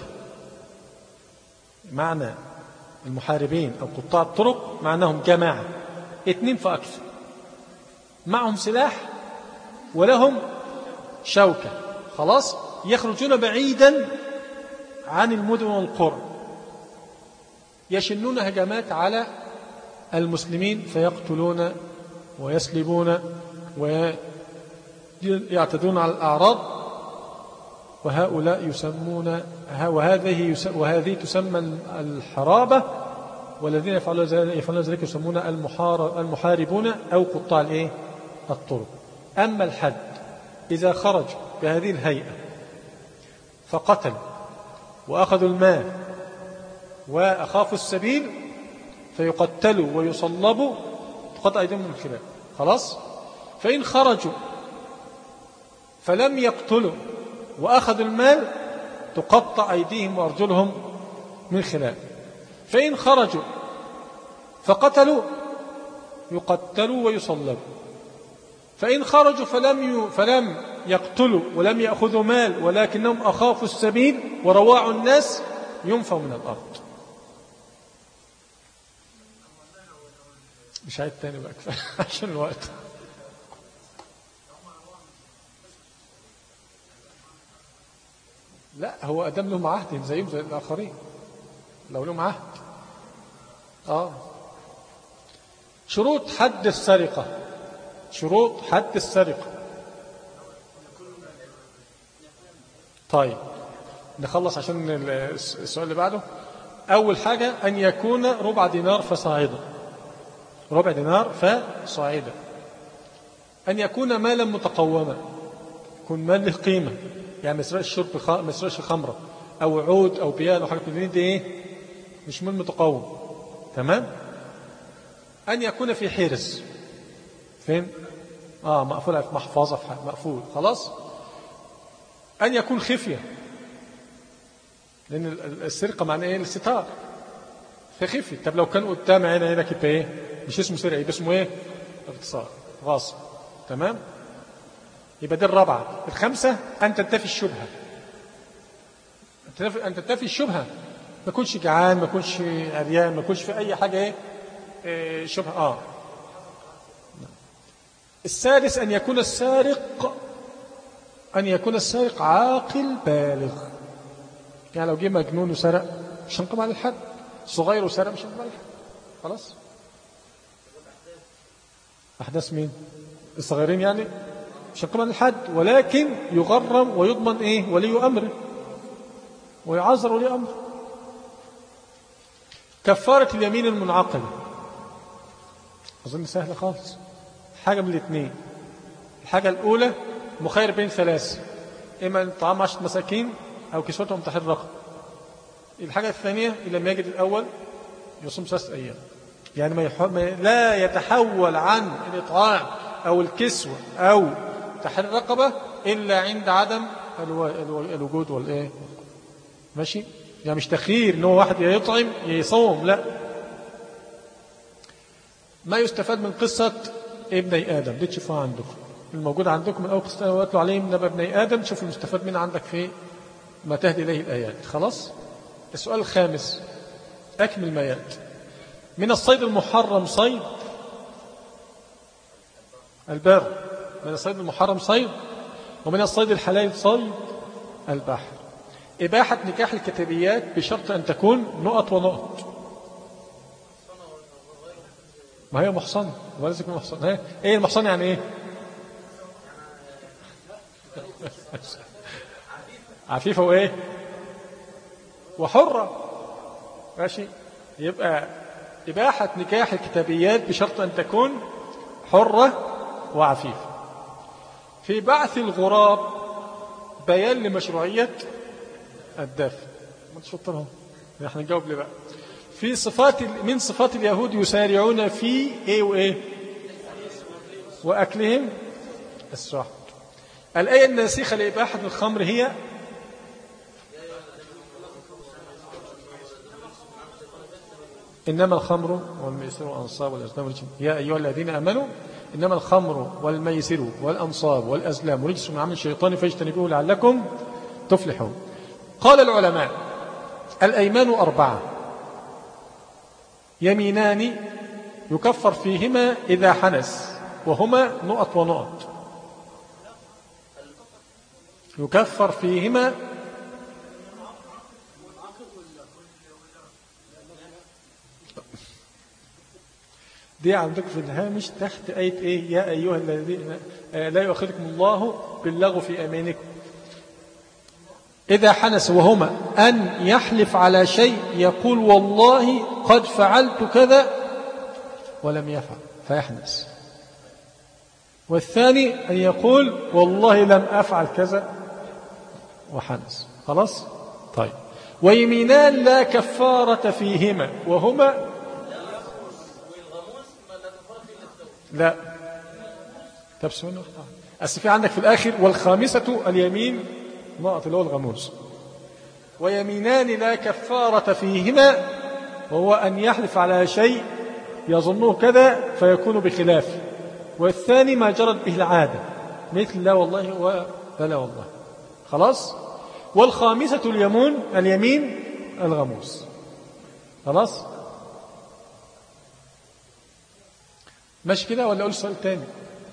معنى المحاربين أو قطاع الطرق معناهم جماعة 2 فأكثر معهم سلاح ولهم شوكة. خلاص. يخرجون بعيدا عن المدن والقرى، يشنون هجمات على المسلمين فيقتلون ويسلبون ويعتدون على الأعراض، وهؤلاء يسمون وهذه تسمى الحرابة، والذين يفعلون ذلك يسمون المحاربون أو قطاع الطرق. أما الحد إذا خرج بهذه الهيئة فقتل وأخذوا المال وأخافوا السبيل فيقتلوا ويصلبوا تقطع أيديهم من خلاف. خلاص. فإن خرجوا فلم يقتلوا وأخذوا المال تقطع أيديهم وأرجلهم من خلاف. فإن خرجوا فقتلوا يقتلوا ويصلبوا. فإن خرجوا فلم يقتلوا ولم يأخذوا مال ولكنهم أخافوا السبيل ورواعوا الناس ينفوا من الأرض. مش عايد تاني بقى عشان الوقت. لا، هو أدام لهم عهد زيهم زي الآخرين. لو لهم عهد شروط حد السرقة. شروط حد السرقة. طيب نخلص عشان السؤال اللي بعده. أول حاجة أن يكون ربع دينار فصاعدا. ربع دينار فصاعدا. أن يكون مالا متقوما، يكون مال له قيمة، يعني ما يسرقش خمرة أو عود أو بيان أو حاجة من دي إيه؟ مش مال متقوم. تمام. أن يكون في حرز. فين؟ مقفول في محفظة، في مقفول خلاص. أن يكون خفية، لأن السرقة معناه إيه؟ الستار، فخفي. طب لو كان قدام هنا كده إيه؟ مش اسمه سرقة، يبقى اسمه إيه؟ اغتصاب، غاصب. تمام. يبقى دي الرابعة. الخامسة أن تنتفي الشبهة. أن تنتفي الشبهة، ما يكونش جعان، ما يكونش عريان، ما يكونش في أي حاجة إيه؟ شبهة. السادس أن يكون السارق عاقل بالغ. يعني لو جه مجنون وسرق مش هنقيم على الحد، صغير وسرق مش هنقيم على الحد. خلاص. أحداث مين؟ الصغيرين يعني مش هنقيم على الحد، ولكن يغرم ويضمن إيه؟ ولي أمره، ويعذر ولي أمره. كفارة اليمين المنعقدة أظن سهلة خالص. حاجة من الاثنين. الحاجة الأولى مخير بين ثلاث، إما طعام 10 مساكين أو كسوتهم تحرير رقبة. الحاجة الثانية إن لم يجد الأول يصوم 3 أيام. يعني لا يتحول عن الإطعام أو الكسوة أو تحرير رقبة إلا عند عدم الوجود والإيه. ماشي. يعني مش تخيير إنه واحد يطعم يصوم، لا. ما يستفاد من قصة ابني آدم دي تشوفوها عندكم، الموجودة عندكم من أول قصة واتلوا عليهم نبأ ابني آدم، تشوفوا المستفاد منها عندك في ما تهدي إليه الآيات. خلاص. السؤال الخامس أكمل ما يأتي. من الصيد المحرم صيد البر، من الصيد المحرم صيد، ومن الصيد الحلال صيد البحر. إباحة نكاح الكتابيات بشرط أن تكون نقط ونقط. ما هي محصنة وليس يكون محصنة. ايه المحصنة يعني ايه؟ عفيفة وايه؟ وحرة. ماشي. يبقى إباحة نكاح الكتابيات بشرط أن تكون حرة وعفيفة. في بعث الغراب بيان لمشروعية الدفع. ما تشطرهم احنا نجاوب لي بقى. في صفات من صفات اليهود يسارعون في ايه وايه؟ واكلهم السحت. الآية الناسخة لإباحة الخمر هي إنما الخمر والميسر والأنصاب والأزلام رجس. يا أيها الذين آمنوا إنما الخمر والميسر والأنصاب والأزلام رجس من عمل الشيطان فاجتنبوه لعلكم تفلحون. قال العلماء الأيمان 4: يمينان يكفر فيهما إذا حنس، وهما نقط ونقط. يكفر فيهما دي عندك في الهامش تحت آية إيه؟ يا أيها الذين لا يؤاخذكم الله باللغو في أيمانكم. إذا حنس، وهما أن يحلف على شيء يقول والله قد فعلت كذا ولم يفعل فيحنس، والثاني أن يقول والله لم أفعل كذا وحنس. خلاص. طيب. ويمينان لا كفارة فيهما، وهما لا تبسون. في عندك في الآخر والخامسة اليمين نقط اللي هو الغموس. ويمينان لا كفارة فيهما، وهو أن يحلف على شيء يظنه كذا فيكون بخلافه، والثاني ما جرت به العادة مثل لا والله ولا والله. خلاص. والخامسة اليمين الغموس. خلاص. ماشي كده ولا أقول السؤال تاني؟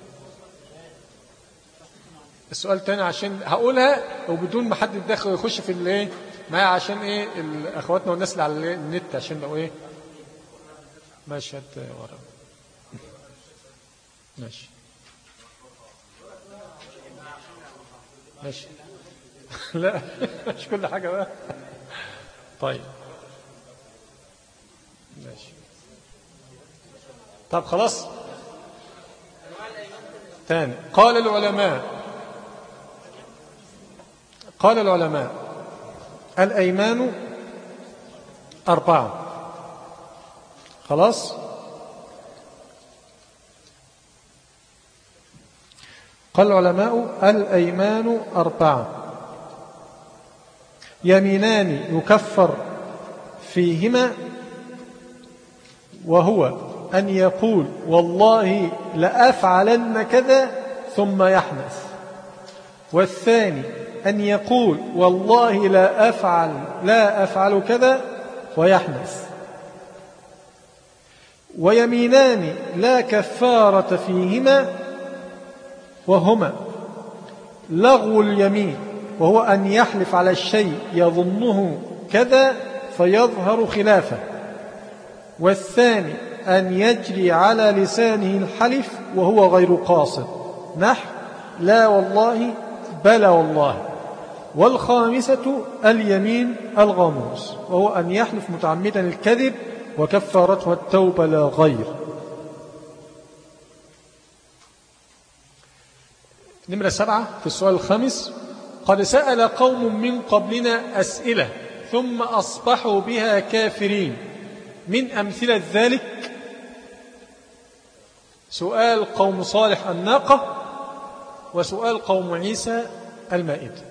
السؤال تاني عشان هقولها وبدون ما حد يدخل يخش في الايه معايا، عشان ايه اخواتنا والناس اللي على النت، عشان لو ايه مشهد ورا. ماشي ماشي. لا مش كل حاجة بقى. طيب ماشي. طب خلاص ثاني. قال العلماء الأيمان 4. خلاص. قال العلماء الأيمان 4: يمينان يكفر فيهما، وهو أن يقول والله لأفعلن كذا ثم يحنث، والثاني أن يقول والله لا أفعل كذا ويحنث. ويمينان لا كفارة فيهما، وهما لغو اليمين، وهو أن يحلف على الشيء يظنه كذا فيظهر خلافه، والثاني أن يجري على لسانه الحلف وهو غير قاصد، نحو لا والله بلى والله. والخامسة اليمين الغموس، وهو أن يحلف متعمدا الكذب وكفارته التوبة لا غير. نمرة 7 في السؤال الخامس: قد سأل قوم من قبلنا أسئلة ثم أصبحوا بها كافرين، من أمثلة ذلك سؤال قوم صالح الناقة، وسؤال قوم عيسى المائدة.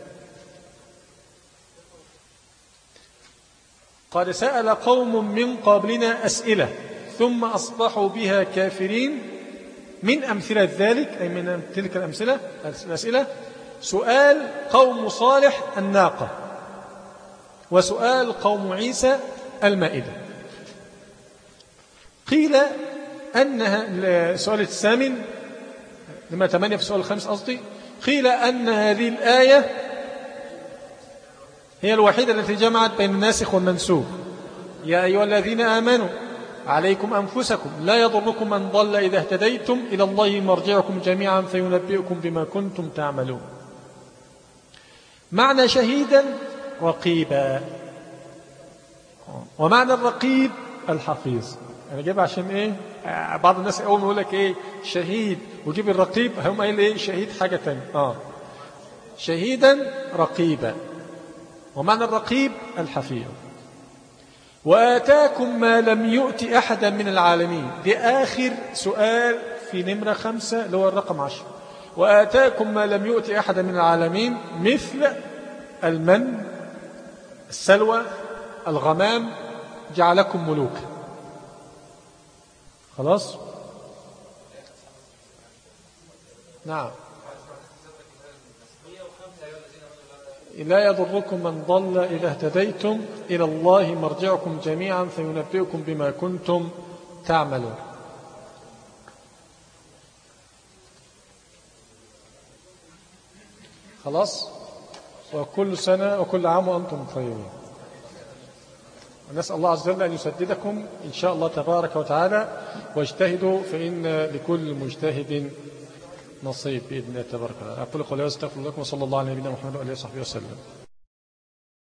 قد سأل قوم من قبلنا أسئلة ثم أصبحوا بها كافرين، من أمثلة ذلك أي من تلك الأسئلة سؤال قوم صالح الناقة، وسؤال قوم عيسى المائدة. قيل أنها السؤال الثامن لما 8 في السؤال الخامس قصدي. قيل أن هذه الآية هي الوحيدة التي جمعت بين الناسخ والمنسوخ. يا أيها الذين آمنوا عليكم أنفسكم لا يضركم من ضل إذا اهتديتم إلى الله مرجعكم جميعا فينبئكم بما كنتم تعملون. معنى شهيدا رقيبا، ومعنى الرقيب الحفيظ. أنا جايب عشان إيه؟ بعض الناس أول ما يقول لك إيه شهيد وجيب الرقيب هم قايل إيه شهيد حاجة تانية. شهيدا رقيبا، ومعنى الرقيب الحفيظ. وآتاكم ما لم يؤت أحدا من العالمين، دي آخر سؤال في نمرة 5 اللي هو الرقم 10. وآتاكم ما لم يؤت أحدا من العالمين مثل المن السلوى الغمام جعلكم ملوكا. خلاص. نعم. لا يضركم من ضل إذا اهتديتم إلى الله مرجعكم جميعا فينبئكم بما كنتم تعملون. خلاص. وكل سنة وكل عام وأنتم طيبين. ونسأل الله عز وجل أن يسددكم إن شاء الله تبارك وتعالى، واجتهدوا فإن لكل مجتهد نصيب بإذن الله تبارك وتعالى. أقول قولي واستغفر لكم، وصلى الله على نبينا محمد وآله وصحبه وسلم.